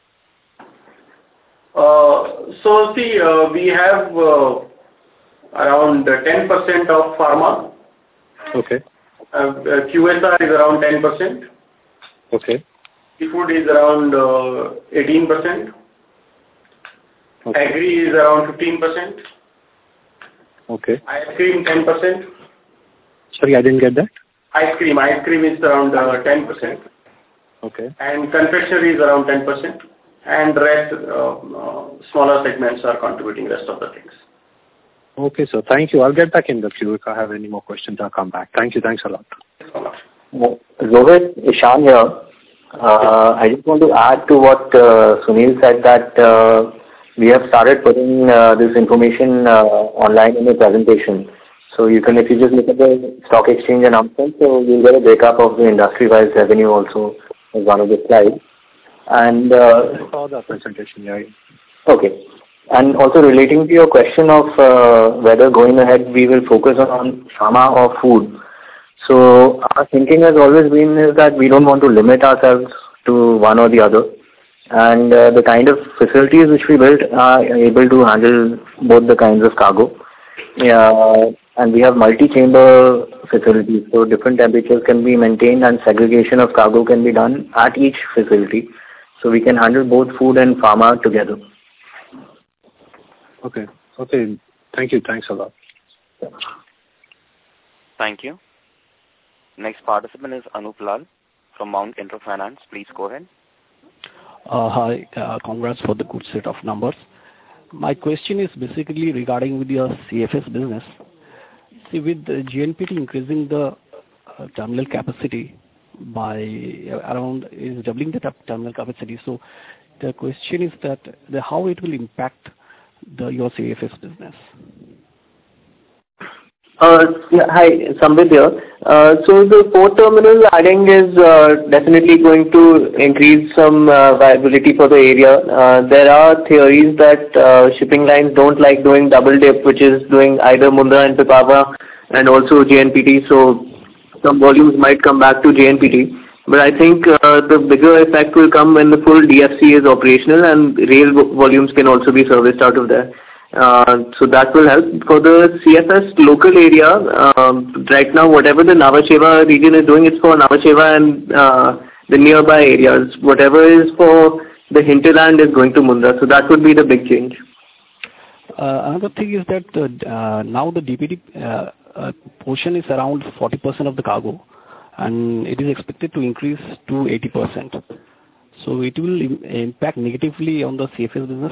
We have around 10% of pharma. Okay. QSR is around 10%. Okay. Seafood is around 18%. Okay. Agri is around 15%. Okay. Ice cream 10%. Sorry, I didn't get that. Ice cream is around 10%. Okay. And confectionery is around 10%. And rest, smaller segments are contributing rest of the things. Okay, sir. Thank you. I'll get back in the queue. If I have any more questions, I'll come back. Thank you. Thanks a lot. Rohit, Ishan here. I just want to add to what Sunil said, that we have started putting this information online in a presentation. So you can, if you just look at the stock exchange announcement, so you'll get a breakup of the industry-wise revenue also as one of the slides. And I saw the presentation, yeah. Okay. And also relating to your question of whether going ahead we will focus on pharma or food. So our thinking has always been is that we don't want to limit ourselves to one or the other. And the kind of facilities which we built are able to handle both the kinds of cargo. And we have multi-chamber facilities, so different temperatures can be maintained and segregation of cargo can be done at each facility. So we can handle both food and pharma together. Okay. Okay. Thank you. Thanks a lot. Thank you. Next participant is Anup Lal from Mount Intra Finance. Please go ahead. Hi. Congrats for the good set of numbers. My question is basically regarding with your CFS business. See, with the GNPT increasing the terminal capacity by around, is doubling the terminal capacity. So the question is that how it will impact your CFS business? Hi, Sambit here. So the port terminal adding is definitely going to increase some viability for the area. There are theories that shipping lines don't like doing double dip, which is doing either Mundra and Pipavav and also JNPT. So some volumes might come back to JNPT. But I think the bigger effect will come when the full DFC is operational and rail volumes can also be serviced out of there. So that will help. For the CFS local area, right now whatever the Nhava Sheva region is doing, it's for Nhava Sheva and the nearby areas. Whatever is for the hinterland is going to Mundra. So that would be the big change. Another thing is that now the DPD portion is around 40% of the cargo, and it is expected to increase to 80%. So it will impact negatively on the CFS business.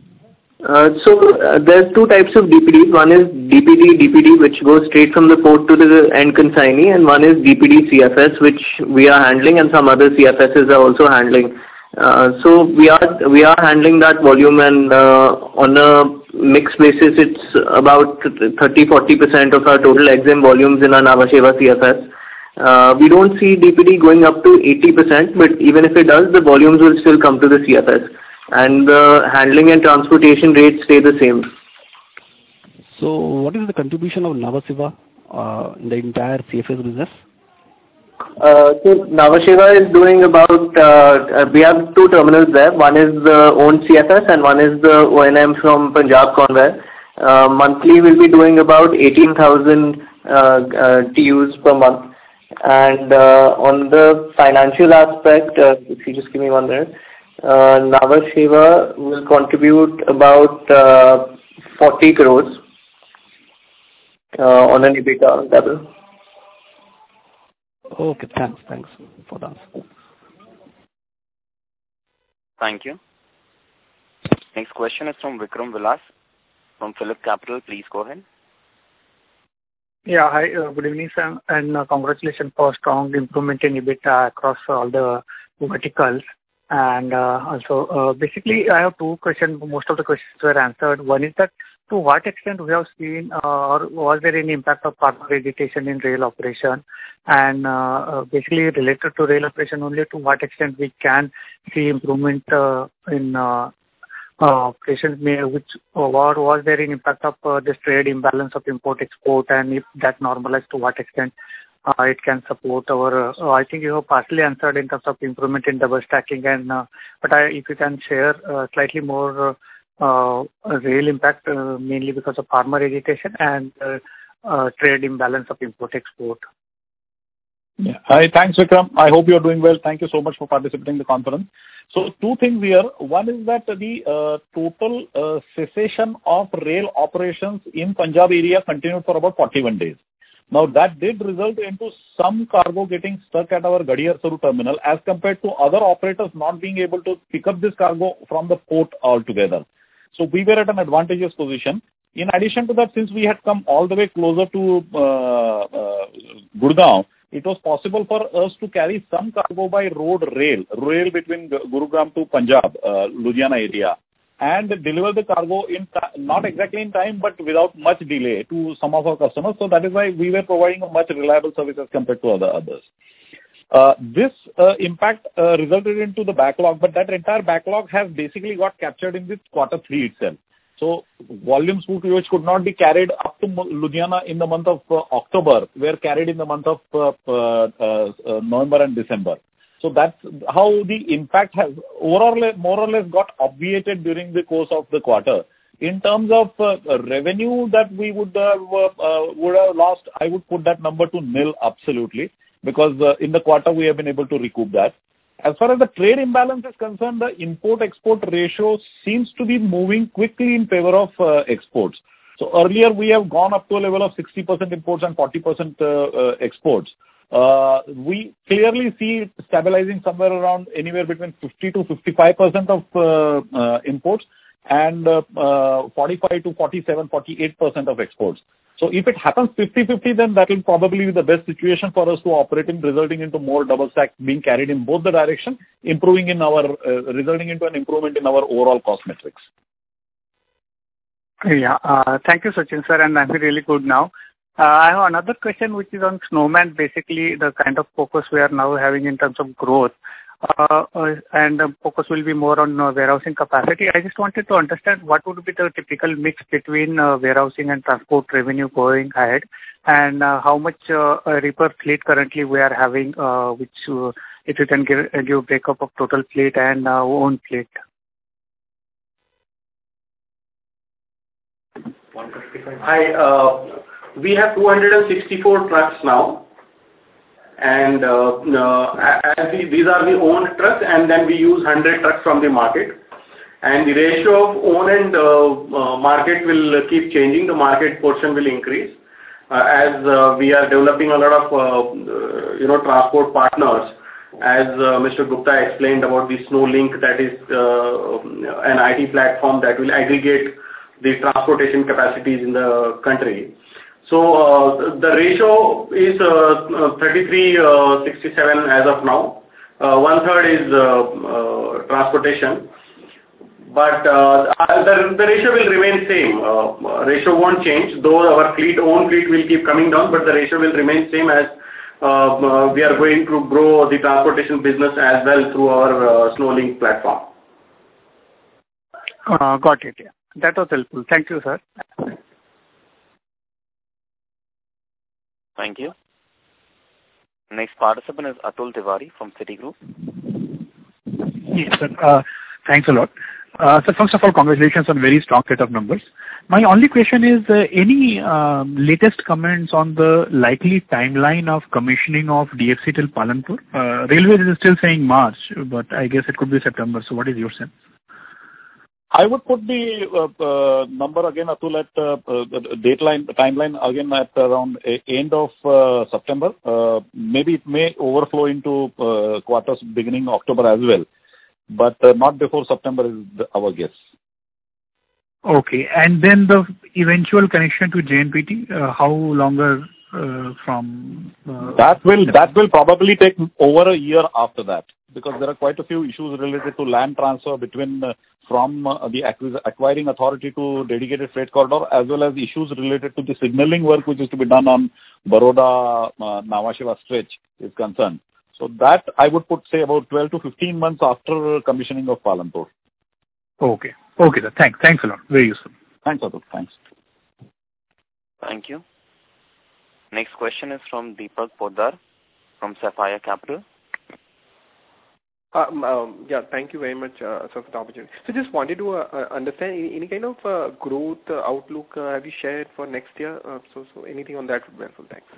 There's two types of DPDs. One is DPD, which goes straight from the port to the end consignee, and one is DPD CFS, which we are handling, and some other CFSs are also handling. So we are handling that volume, and on a mixed basis, it's about 30-40% of our total EXIM volumes in our Nhava Sheva CFS. We don't see DPD going up to 80%, but even if it does, the volumes will still come to the CFS, and the handling and transportation rates stay the same. So what is the contribution of Nhava Sheva in the entire CFS business? So Nhava Sheva is doing about, we have two terminals there. One is the owned CFS and one is the O&M from Punjab Convair. Monthly we'll be doing about 18,000 TUs per month. And on the financial aspect, if you just give me 1 minute, Nhava Sheva will contribute about 40 crores on an EBITDA level. Okay, thanks for the answer. Thank you. Next question is from Vikram Vilas from Phillip Capital. Please go ahead. Yeah, hi, good evening, sir, and congratulations for strong improvement in EBITDA across all the verticals. And also, basically, I have two questions. Most of the questions were answered. One is that to what extent we have seen or was there any impact of farmer vegetation in rail operation? And basically related to rail operation only, to what extent we can see improvement in operations, which was there an impact of this trade imbalance of import-export, and if that normalized, to what extent it can support our, I think you have partially answered in terms of improvement in double stacking, and but if you can share slightly more rail impact, mainly because of farmer agitation and trade imbalance of import-export. Yeah. Hi, thanks Vikram. I hope you're doing well. Thank you so much for participating in the conference. So two things here. One is that the total cessation of rail operations in Punjab area continued for about 41 days. Now that did result into some cargo getting stuck at our Gadiyar Saru terminal as compared to other operators not being able to pick up this cargo from the port altogether. So we were at an advantageous position. In addition to that, since we had come all the way closer to Gurgaon, it was possible for us to carry some cargo by rail between Gurugram to Punjab, Ludhiana area, and deliver the cargo in not exactly in time, but without much delay to some of our customers. So that is why we were providing a much reliable service as compared to others. This impact resulted into the backlog, but that entire backlog has basically got captured in this quarter 3 itself. So volumes which could not be carried up to Ludhiana in the month of October were carried in the month of November and December. So that's how the impact has overall more or less got obviated during the course of the quarter. In terms of revenue that we would have lost, I would put that number to nil absolutely, because in the quarter we have been able to recoup that. As far as the trade imbalance is concerned, the import-export ratio seems to be moving quickly in favor of exports. So earlier we have gone up to a level of 60% imports and 40% exports. We clearly see it stabilizing somewhere around anywhere between 50 to 55% of imports and 45 to 47, 48% of exports. So if it happens 50-50, then that will probably be the best situation for us to operate in, resulting into more double stack being carried in both the direction, resulting into an improvement in our overall cost metrics. Yeah, thank you, Sachin sir, and I'm really good now. I have another question which is on Snowman, basically the kind of focus we are now having in terms of growth. And the focus will be more on warehousing capacity. I just wanted to understand what would be the typical mix between warehousing and transport revenue going ahead, and how much reefer fleet currently we are having, which if you can give a breakup of total fleet and own fleet. Hi, we have 264 trucks now, And as these are the owned trucks, and then we use 100 trucks from the market. And the ratio of own and market will keep changing. The market portion will increase as we are developing a lot of transport partners. As Mr. Gupta explained about the SnowLink, that is an IT platform that will aggregate the transportation capacities in the country. So the ratio is 33-67 as of now. 1/3 is transportation. But the ratio will remain same. Ratio won't change, though our own fleet will keep coming down, but the ratio will remain same as we are going to grow the transportation business as well through our SnowLink platform. Got it. Yeah. That was helpful. Thank you, sir. Thank you. Next participant is Atul Tiwari from Citigroup. Yes, sir. Thanks a lot. So first of all, congratulations on very strong set of numbers. My only question is, any latest comments on the likely timeline of commissioning of DFC till Palanpur? Railways is still saying March, but I guess it could be September. So what is your sense? I would put the number again, Atul, at timeline again at around end of September. Maybe it may overflow into quarters beginning October as well, but not before September is our guess. Okay, and then the eventual connection to JNPT, how longer from? That will probably take over a year after that, because there are quite a few issues related to land transfer between from the acquiring authority to dedicated freight corridor, as well as issues related to the signaling work which is to be done on Baroda Nhava Sheva stretch is concerned. So that I would put, say, about 12 to 15 months after commissioning of Palanpur. Okay. Okay, sir. Thanks a lot. Very useful. Thanks, Atul. Thanks. Thank you. Next question is from Deepak Poddar from Sapphire Capital. Yeah, thank you very much, sir, for the opportunity. So just wanted to understand any kind of growth outlook have you shared for next year? So anything on that would be helpful. Thanks.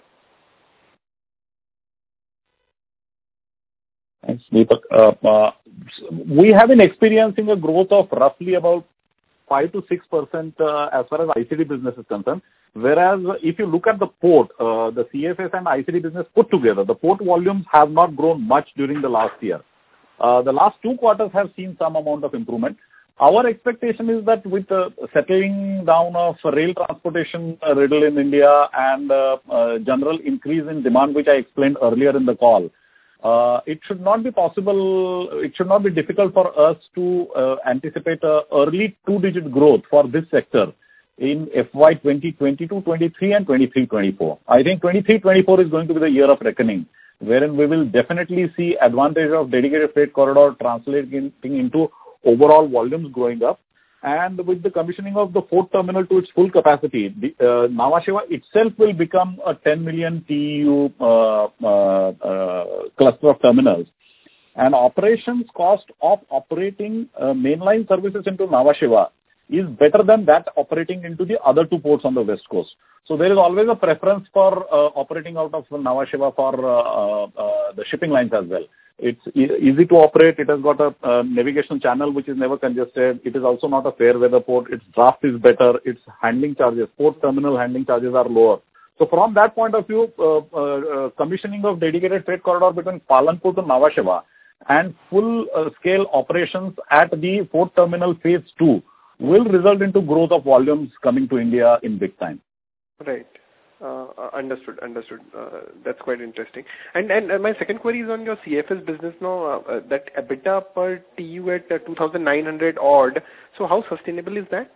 Thanks, Deepak. We have been experiencing a growth of roughly about 5 to 6% as far as ICD business is concerned. Whereas if you look at the port, the CFS and ICD business put together, the port volumes have not grown much during the last year. The last 2 quarters have seen some amount of improvement. Our expectation is that with the settling down of rail transportation riddle in India and general increase in demand, which I explained earlier in the call, it should not be difficult for us to anticipate a early 2-digit growth for this sector in FY 2022, 23 and 23-24. I think 23-24 is going to be the year of reckoning, wherein we will definitely see advantage of dedicated freight corridor translating into overall volumes growing up. And with the commissioning of the fourth terminal to its full capacity, Nhava Sheva itself will become a 10 million TEU cluster of terminals. And operations cost of operating mainline services into Nhava Sheva is better than that operating into the other 2 ports on the west coast. So there is always a preference for operating out of Nhava Sheva for the shipping lines as well. It's easy to operate. It has got a navigation channel which is never congested. It is also not a fair weather port. Its draft is better. Its handling charges, port terminal handling charges are lower. So from that point of view, commissioning of dedicated freight corridor between Palanpur to Nhava Sheva and full scale operations at the fourth terminal phase 2 will result into growth of volumes coming to India in big time. Right. Understood. That's quite interesting. And my second query is on your CFS business now, that EBITDA per TEU at 2,900 odd. So how sustainable is that?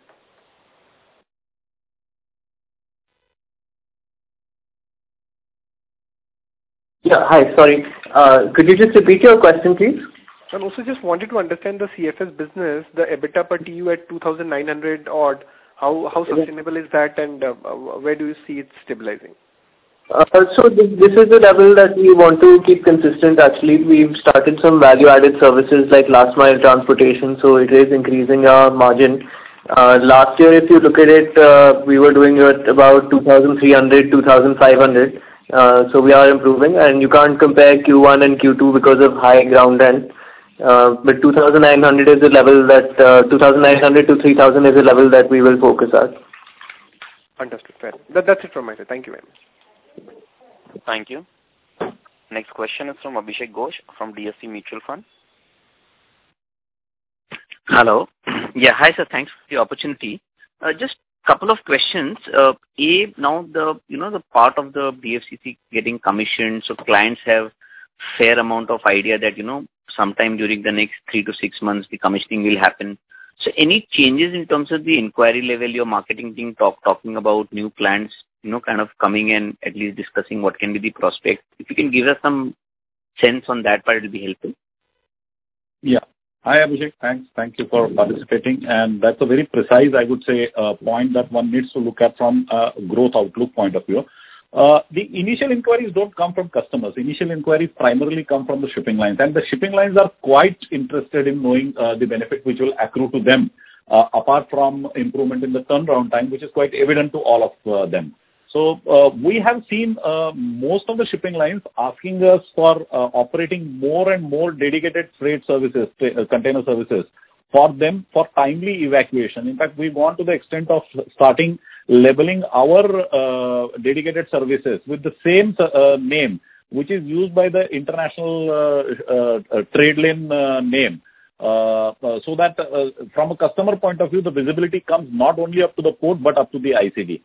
Yeah, hi, sorry. Could you just repeat your question, please? And also just wanted to understand the CFS business, the EBITDA per TEU at 2,900 odd. How sustainable is that, and where do you see it stabilizing? So this is the level that we want to keep consistent. Actually, we've started some value-added services like last mile transportation, so it is increasing our margin. Last year, if you look at it, we were doing it about 2,300, 2,500. So we are improving, and you can't compare Q1 and Q2 because of high ground rent. But 2,900 is a level that 2,900 to 3,000 is a level that we will focus on. Understood. Fair. That's it from my side. Thank you very much. Thank you. Next question is from Abhishek Ghosh from DSC Mutual Fund. Hello. Yeah, hi sir. Thanks for the opportunity. Just couple of questions. Now the part of the DFCC getting commissioned, so clients have fair amount of idea that sometime during the next 3 to 6 months the commissioning will happen. So any changes in terms of the inquiry level, your marketing team talking about new plants, kind of coming and at least discussing what can be the prospect. If you can give us some sense on that part, it will be helpful. Yeah. Hi Abhishek, thanks. Thank you for participating. And that's a very precise, I would say, point that one needs to look at from a growth outlook point of view. The initial inquiries don't come from customers. Initial inquiries primarily come from the shipping lines, and the shipping lines are quite interested in knowing the benefit which will accrue to them, apart from improvement in the turnaround time, which is quite evident to all of them. So we have seen most of the shipping lines asking us for operating more and more dedicated freight services, container services, for them for timely evacuation. In fact, we've gone to the extent of starting labeling our dedicated services with the same name, which is used by the international trade lane name. So that from a customer point of view, the visibility comes not only up to the port but up to the ICD.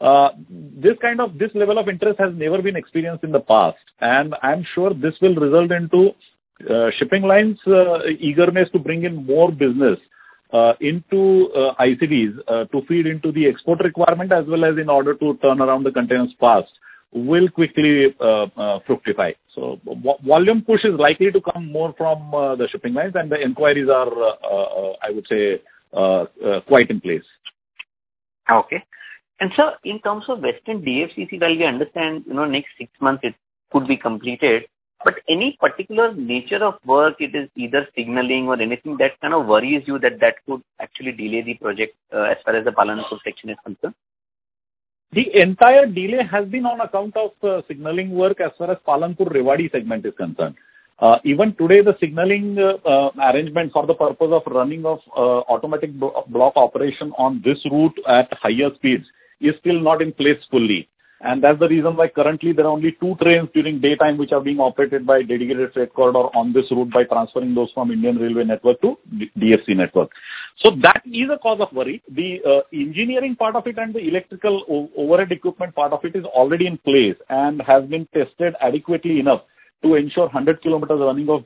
This level of interest has never been experienced in the past, and I'm sure this will result into shipping lines eagerness to bring in more business into ICDs to feed into the export requirement, as well as in order to turn around the containers fast, will quickly fructify. So volume push is likely to come more from the shipping lines, and the inquiries are, I would say, quite in place. Okay. And sir, in terms of Western DFCC, while we understand, next 6 months it could be completed, but any particular nature of work, it is either signaling or anything that kind of worries you that could actually delay the project as far as the Palanpur section is concerned? The entire delay has been on account of signaling work as far as Palanpur-Rewari segment is concerned. Even today, the signaling arrangement for the purpose of running of automatic block operation on this route at higher speeds is still not in place fully. And that's the reason why currently there are only 2 trains during daytime which are being operated by dedicated freight corridor on this route by transferring those from Indian Railway network to DFC network. So that is a cause of worry. The engineering part of it and the electrical overhead equipment part of it is already in place and has been tested adequately enough to ensure 100 kilometers running of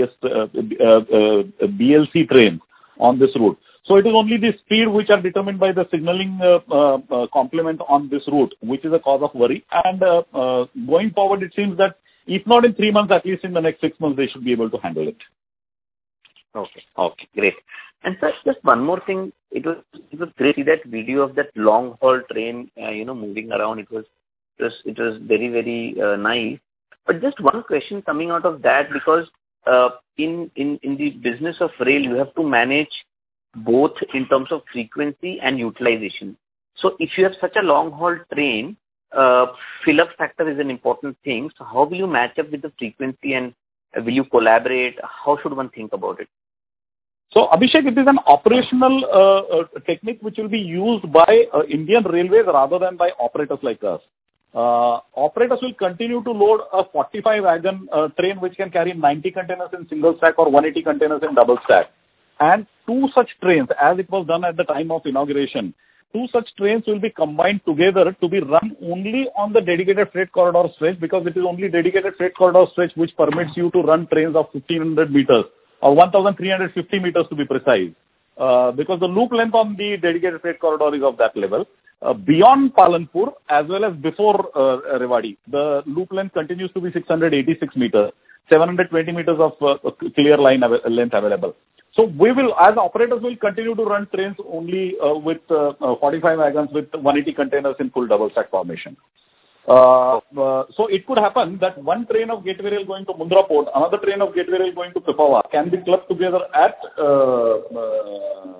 BLC trains on this route. So it is only the speed which are determined by the signaling complement on this route, which is a cause of worry. And going forward, it seems that if not in 3 months, at least in the next 6 months, they should be able to handle it. Okay, great. And sir, just one more thing. It was great to see that video of that long haul train, moving around. It was very, very nice. But just one question coming out of that, because in the business of rail, you have to manage both in terms of frequency and utilization. So if you have such a long haul train, fill-up factor is an important thing. So how will you match up with the frequency, and will you collaborate? How should one think about it? So Abhishek, it is an operational technique which will be used by Indian Railways rather than by operators like us. Operators will continue to load a 45 wagon train which can carry 90 containers in single stack or 180 containers in double stack. And 2 such trains, as it was done at the time of inauguration, 2 such trains will be combined together to be run only on the dedicated freight corridor stretch, because it is only dedicated freight corridor stretch which permits you to run trains of 1500 meters or 1350 meters to be precise, because the loop length on the dedicated freight corridor is of that level. Beyond Palanpur as well as before Rewari, the loop length continues to be 686 meters, 720 meters of clear line length available. So we will, as operators, will continue to run trains only with 45 wagons with 180 containers in full double stack formation. So it could happen that one train of Gateway Rail going to Mundra Port, another train of Gateway Rail going to Pipavav can be clubbed together at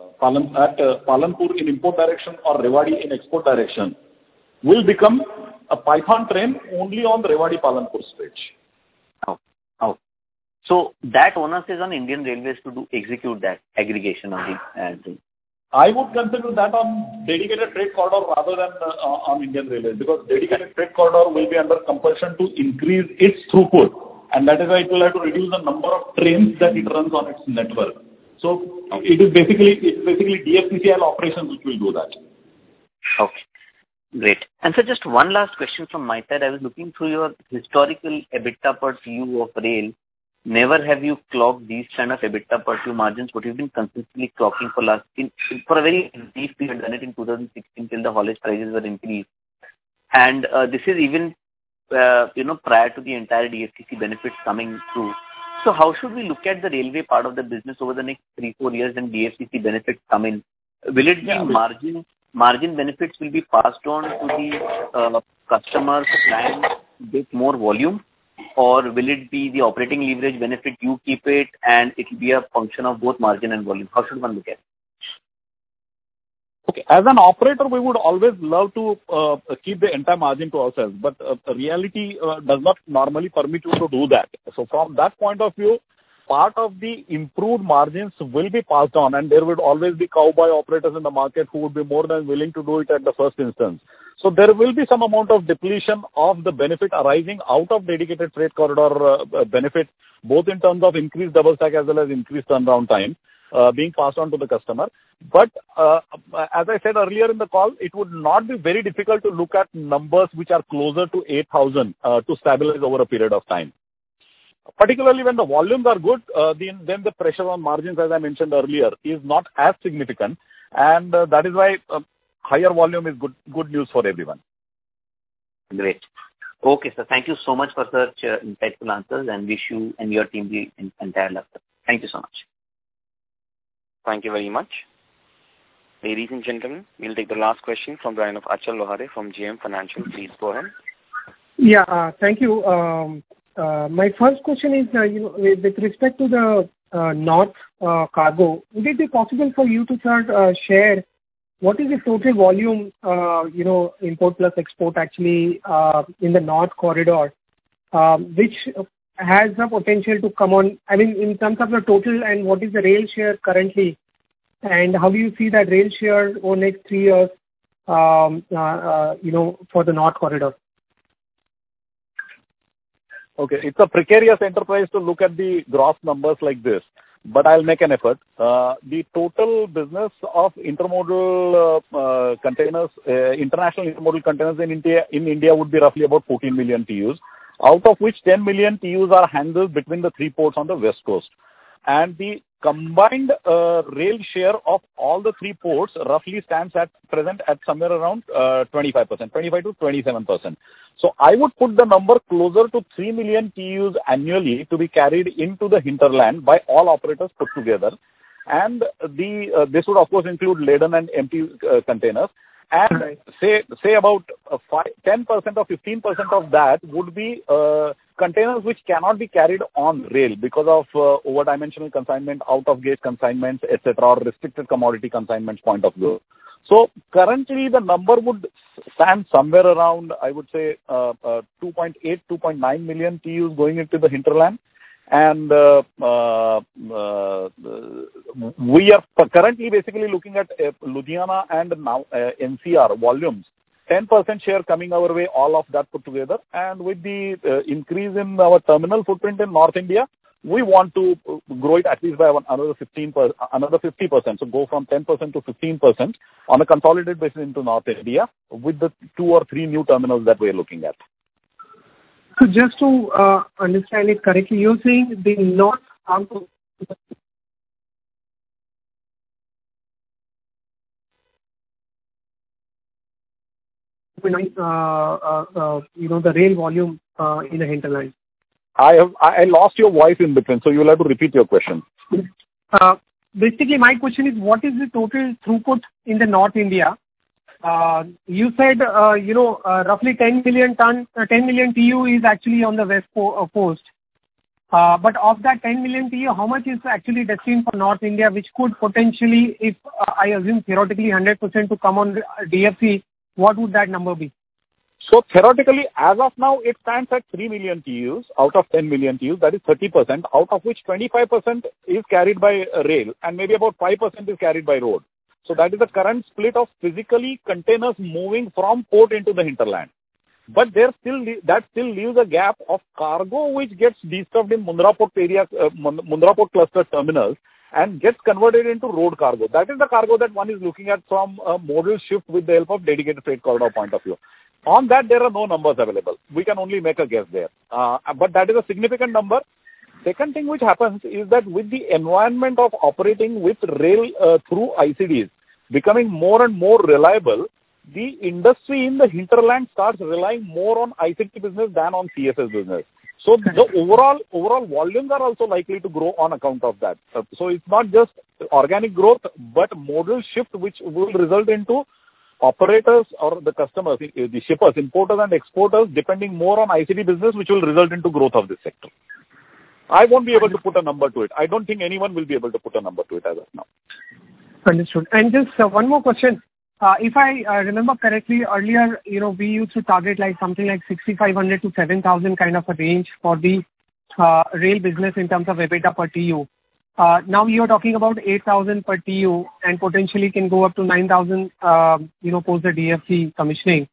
Palanpur in import direction or Rewari in export direction, will become a Python train only on the Rewari-Palanpur stretch. Oh. So that onus is on Indian Railways to execute that aggregation of the thing. I would consider that on dedicated freight corridor rather than on Indian Railways, because dedicated freight corridor will be under compulsion to increase its throughput, and that is why it will have to reduce the number of trains that it runs on its network. So it is basically DFCCIL operations which will do that. Okay, great. And so just one last question from my side. I was looking through your historical EBITDA per TU of rail. Never have you clocked these kind of EBITDA per TU margins, what you've been consistently clocking for a very brief period, done it in 2016 till the haulage prices were increased. And this is even, prior to the entire DFCC benefits coming through. So how should we look at the railway part of the business over the next 3-4 years when DFCC benefits come in? Will it be margin benefits will be passed on to the customers, clients with more volume? Or will it be the operating leverage benefit, you keep it, and it will be a function of both margin and volume? How should one look at it? Okay, as an operator, we would always love to keep the entire margin to ourselves, but reality does not normally permit you to do that. So from that point of view, part of the improved margins will be passed on, and there would always be cowboy operators in the market who would be more than willing to do it at the first instance. So there will be some amount of depletion of the benefit arising out of dedicated freight corridor benefit, both in terms of increased double stack as well as increased turnaround time being passed on to the customer. But as I said earlier in the call, it would not be very difficult to look at numbers which are closer to 8,000 to stabilize over a period of time. Particularly when the volumes are good, then the pressure on margins, as I mentioned earlier, is not as significant, and that is why higher volume is good news for everyone. Great. Okay, sir. Thank you so much for such insightful answers, and wish you and your team the entire luck. Thank you so much. Thank you very much. Ladies and gentlemen, we'll take the last question from the line of Achal Lohade from JM Financial. Please go ahead. Yeah, thank you. My first question is, with respect to the North cargo, would it be possible for you to share what is the total volume, import plus export actually in the North corridor, which has the potential to come on, I mean, in terms of the total, and what is the rail share currently, and how do you see that rail share over next 3 years, for the North corridor? Okay, it's a precarious enterprise to look at the gross numbers like this, but I'll make an effort. The total business of intermodal containers, international intermodal containers in India would be roughly about 14 million TUs, out of which 10 million TUs are handled between the 3 ports on the west coast. And the combined rail share of all the 3 ports roughly stands at present at somewhere around 25%, 25 to 27%. So I would put the number closer to 3 million TUs annually to be carried into the hinterland by all operators put together. And this would of course include laden and empty containers. And say about 10% or 15% of that would be containers which cannot be carried on rail because of over-dimensional consignment, out-of-gauge consignments, etc., or restricted commodity consignments point of view. So currently the number would stand somewhere around, I would say, 2.8, 2.9 million TUs going into the hinterland. And we are currently basically looking at Ludhiana and now NCR volumes, 10% share coming our way, all of that put together. And with the increase in our terminal footprint in North India, we want to grow it at least by another 50%. So go from 10% to 15% on a consolidated basis into North India with the 2 or 3 new terminals that we are looking at. So just to understand it correctly, you're saying the North cargo the rail volume in the hinterland. I lost your voice in between, so you'll have to repeat your question. Basically, my question is, what is the total throughput in the North India? You said, roughly 10 million TU is actually on the west coast. But of that 10 million TU, how much is actually destined for North India, which could potentially, if I assume theoretically 100% to come on DFC, what would that number be? So theoretically, as of now, it stands at 3 million TEUs out of 10 million TEUs. That is 30%, out of which 25% is carried by rail and maybe about 5% is carried by road. So that is the current split of physically containers moving from port into the hinterland. But that still leaves a gap of cargo which gets de-stuffed in Mundra Port area, Mundra Port cluster terminals and gets converted into road cargo. That is the cargo that one is looking at from a modal shift with the help of dedicated freight corridor point of view. On that, there are no numbers available. We can only make a guess there. But that is a significant number. Second thing which happens is that with the environment of operating with rail through ICDs becoming more and more reliable, the industry in the hinterland starts relying more on ICD business than on CFS business. So the overall volumes are also likely to grow on account of that. So it's not just organic growth, but modal shift which will result into operators or the customers, the shippers, importers and exporters depending more on ICD business, which will result into growth of this sector. I won't be able to put a number to it. I don't think anyone will be able to put a number to it as of now. Understood. And just one more question. If I remember correctly, earlier, we used to target like something like 6,500 to 7,000 kind of a range for the rail business in terms of EBITDA per TEU. Now you're talking about 8,000 per TEU and potentially can go up to 9,000, post the DFC commissioning.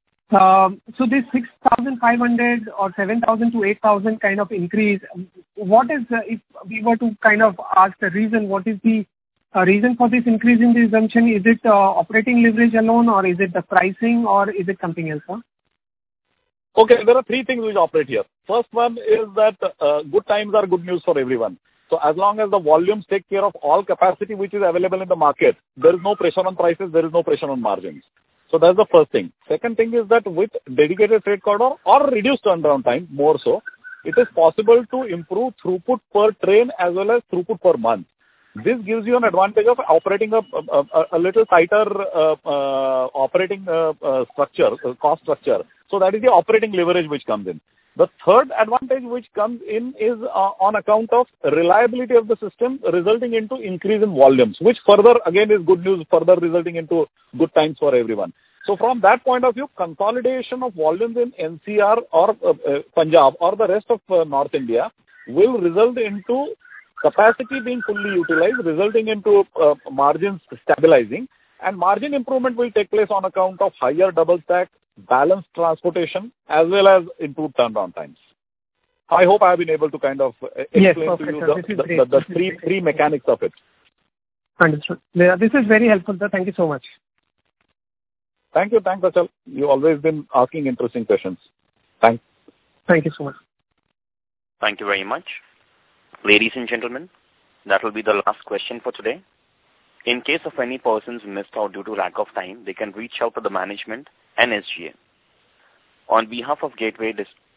So this 6,500 or 7,000 to 8,000 kind of increase, what is, if we were to kind of ask the reason, what is the reason for this increase in the assumption? Is it operating leverage alone, or is it the pricing, or is it something else? Huh? Okay, there are three things which operate here. First one is that good times are good news for everyone. So as long as the volumes take care of all capacity which is available in the market, there is no pressure on prices, there is no pressure on margins. So that's the first thing. Second thing is that with dedicated freight corridor or reduced turnaround time, more so, it is possible to improve throughput per train as well as throughput per month. This gives you an advantage of operating a little tighter operating structure, cost structure. So that is the operating leverage which comes in. The third advantage which comes in is on account of reliability of the system resulting into increase in volumes, which further again is good news, further resulting into good times for everyone. So from that point of view, consolidation of volumes in NCR or Punjab or the rest of North India will result into capacity being fully utilized, resulting into margins stabilizing, and margin improvement will take place on account of higher double stack, balanced transportation, as well as improved turnaround times. I hope I have been able to kind of explain to you the three mechanics of it. Understood. This is very helpful, sir. Thank you so much. Thank you. Thanks, Achal. You've always been asking interesting questions. Thanks. Thank you so much. Thank you very much. Ladies and gentlemen, that will be the last question for today. In case of any persons missed out due to lack of time, they can reach out to the management and SGA. On behalf of Gateway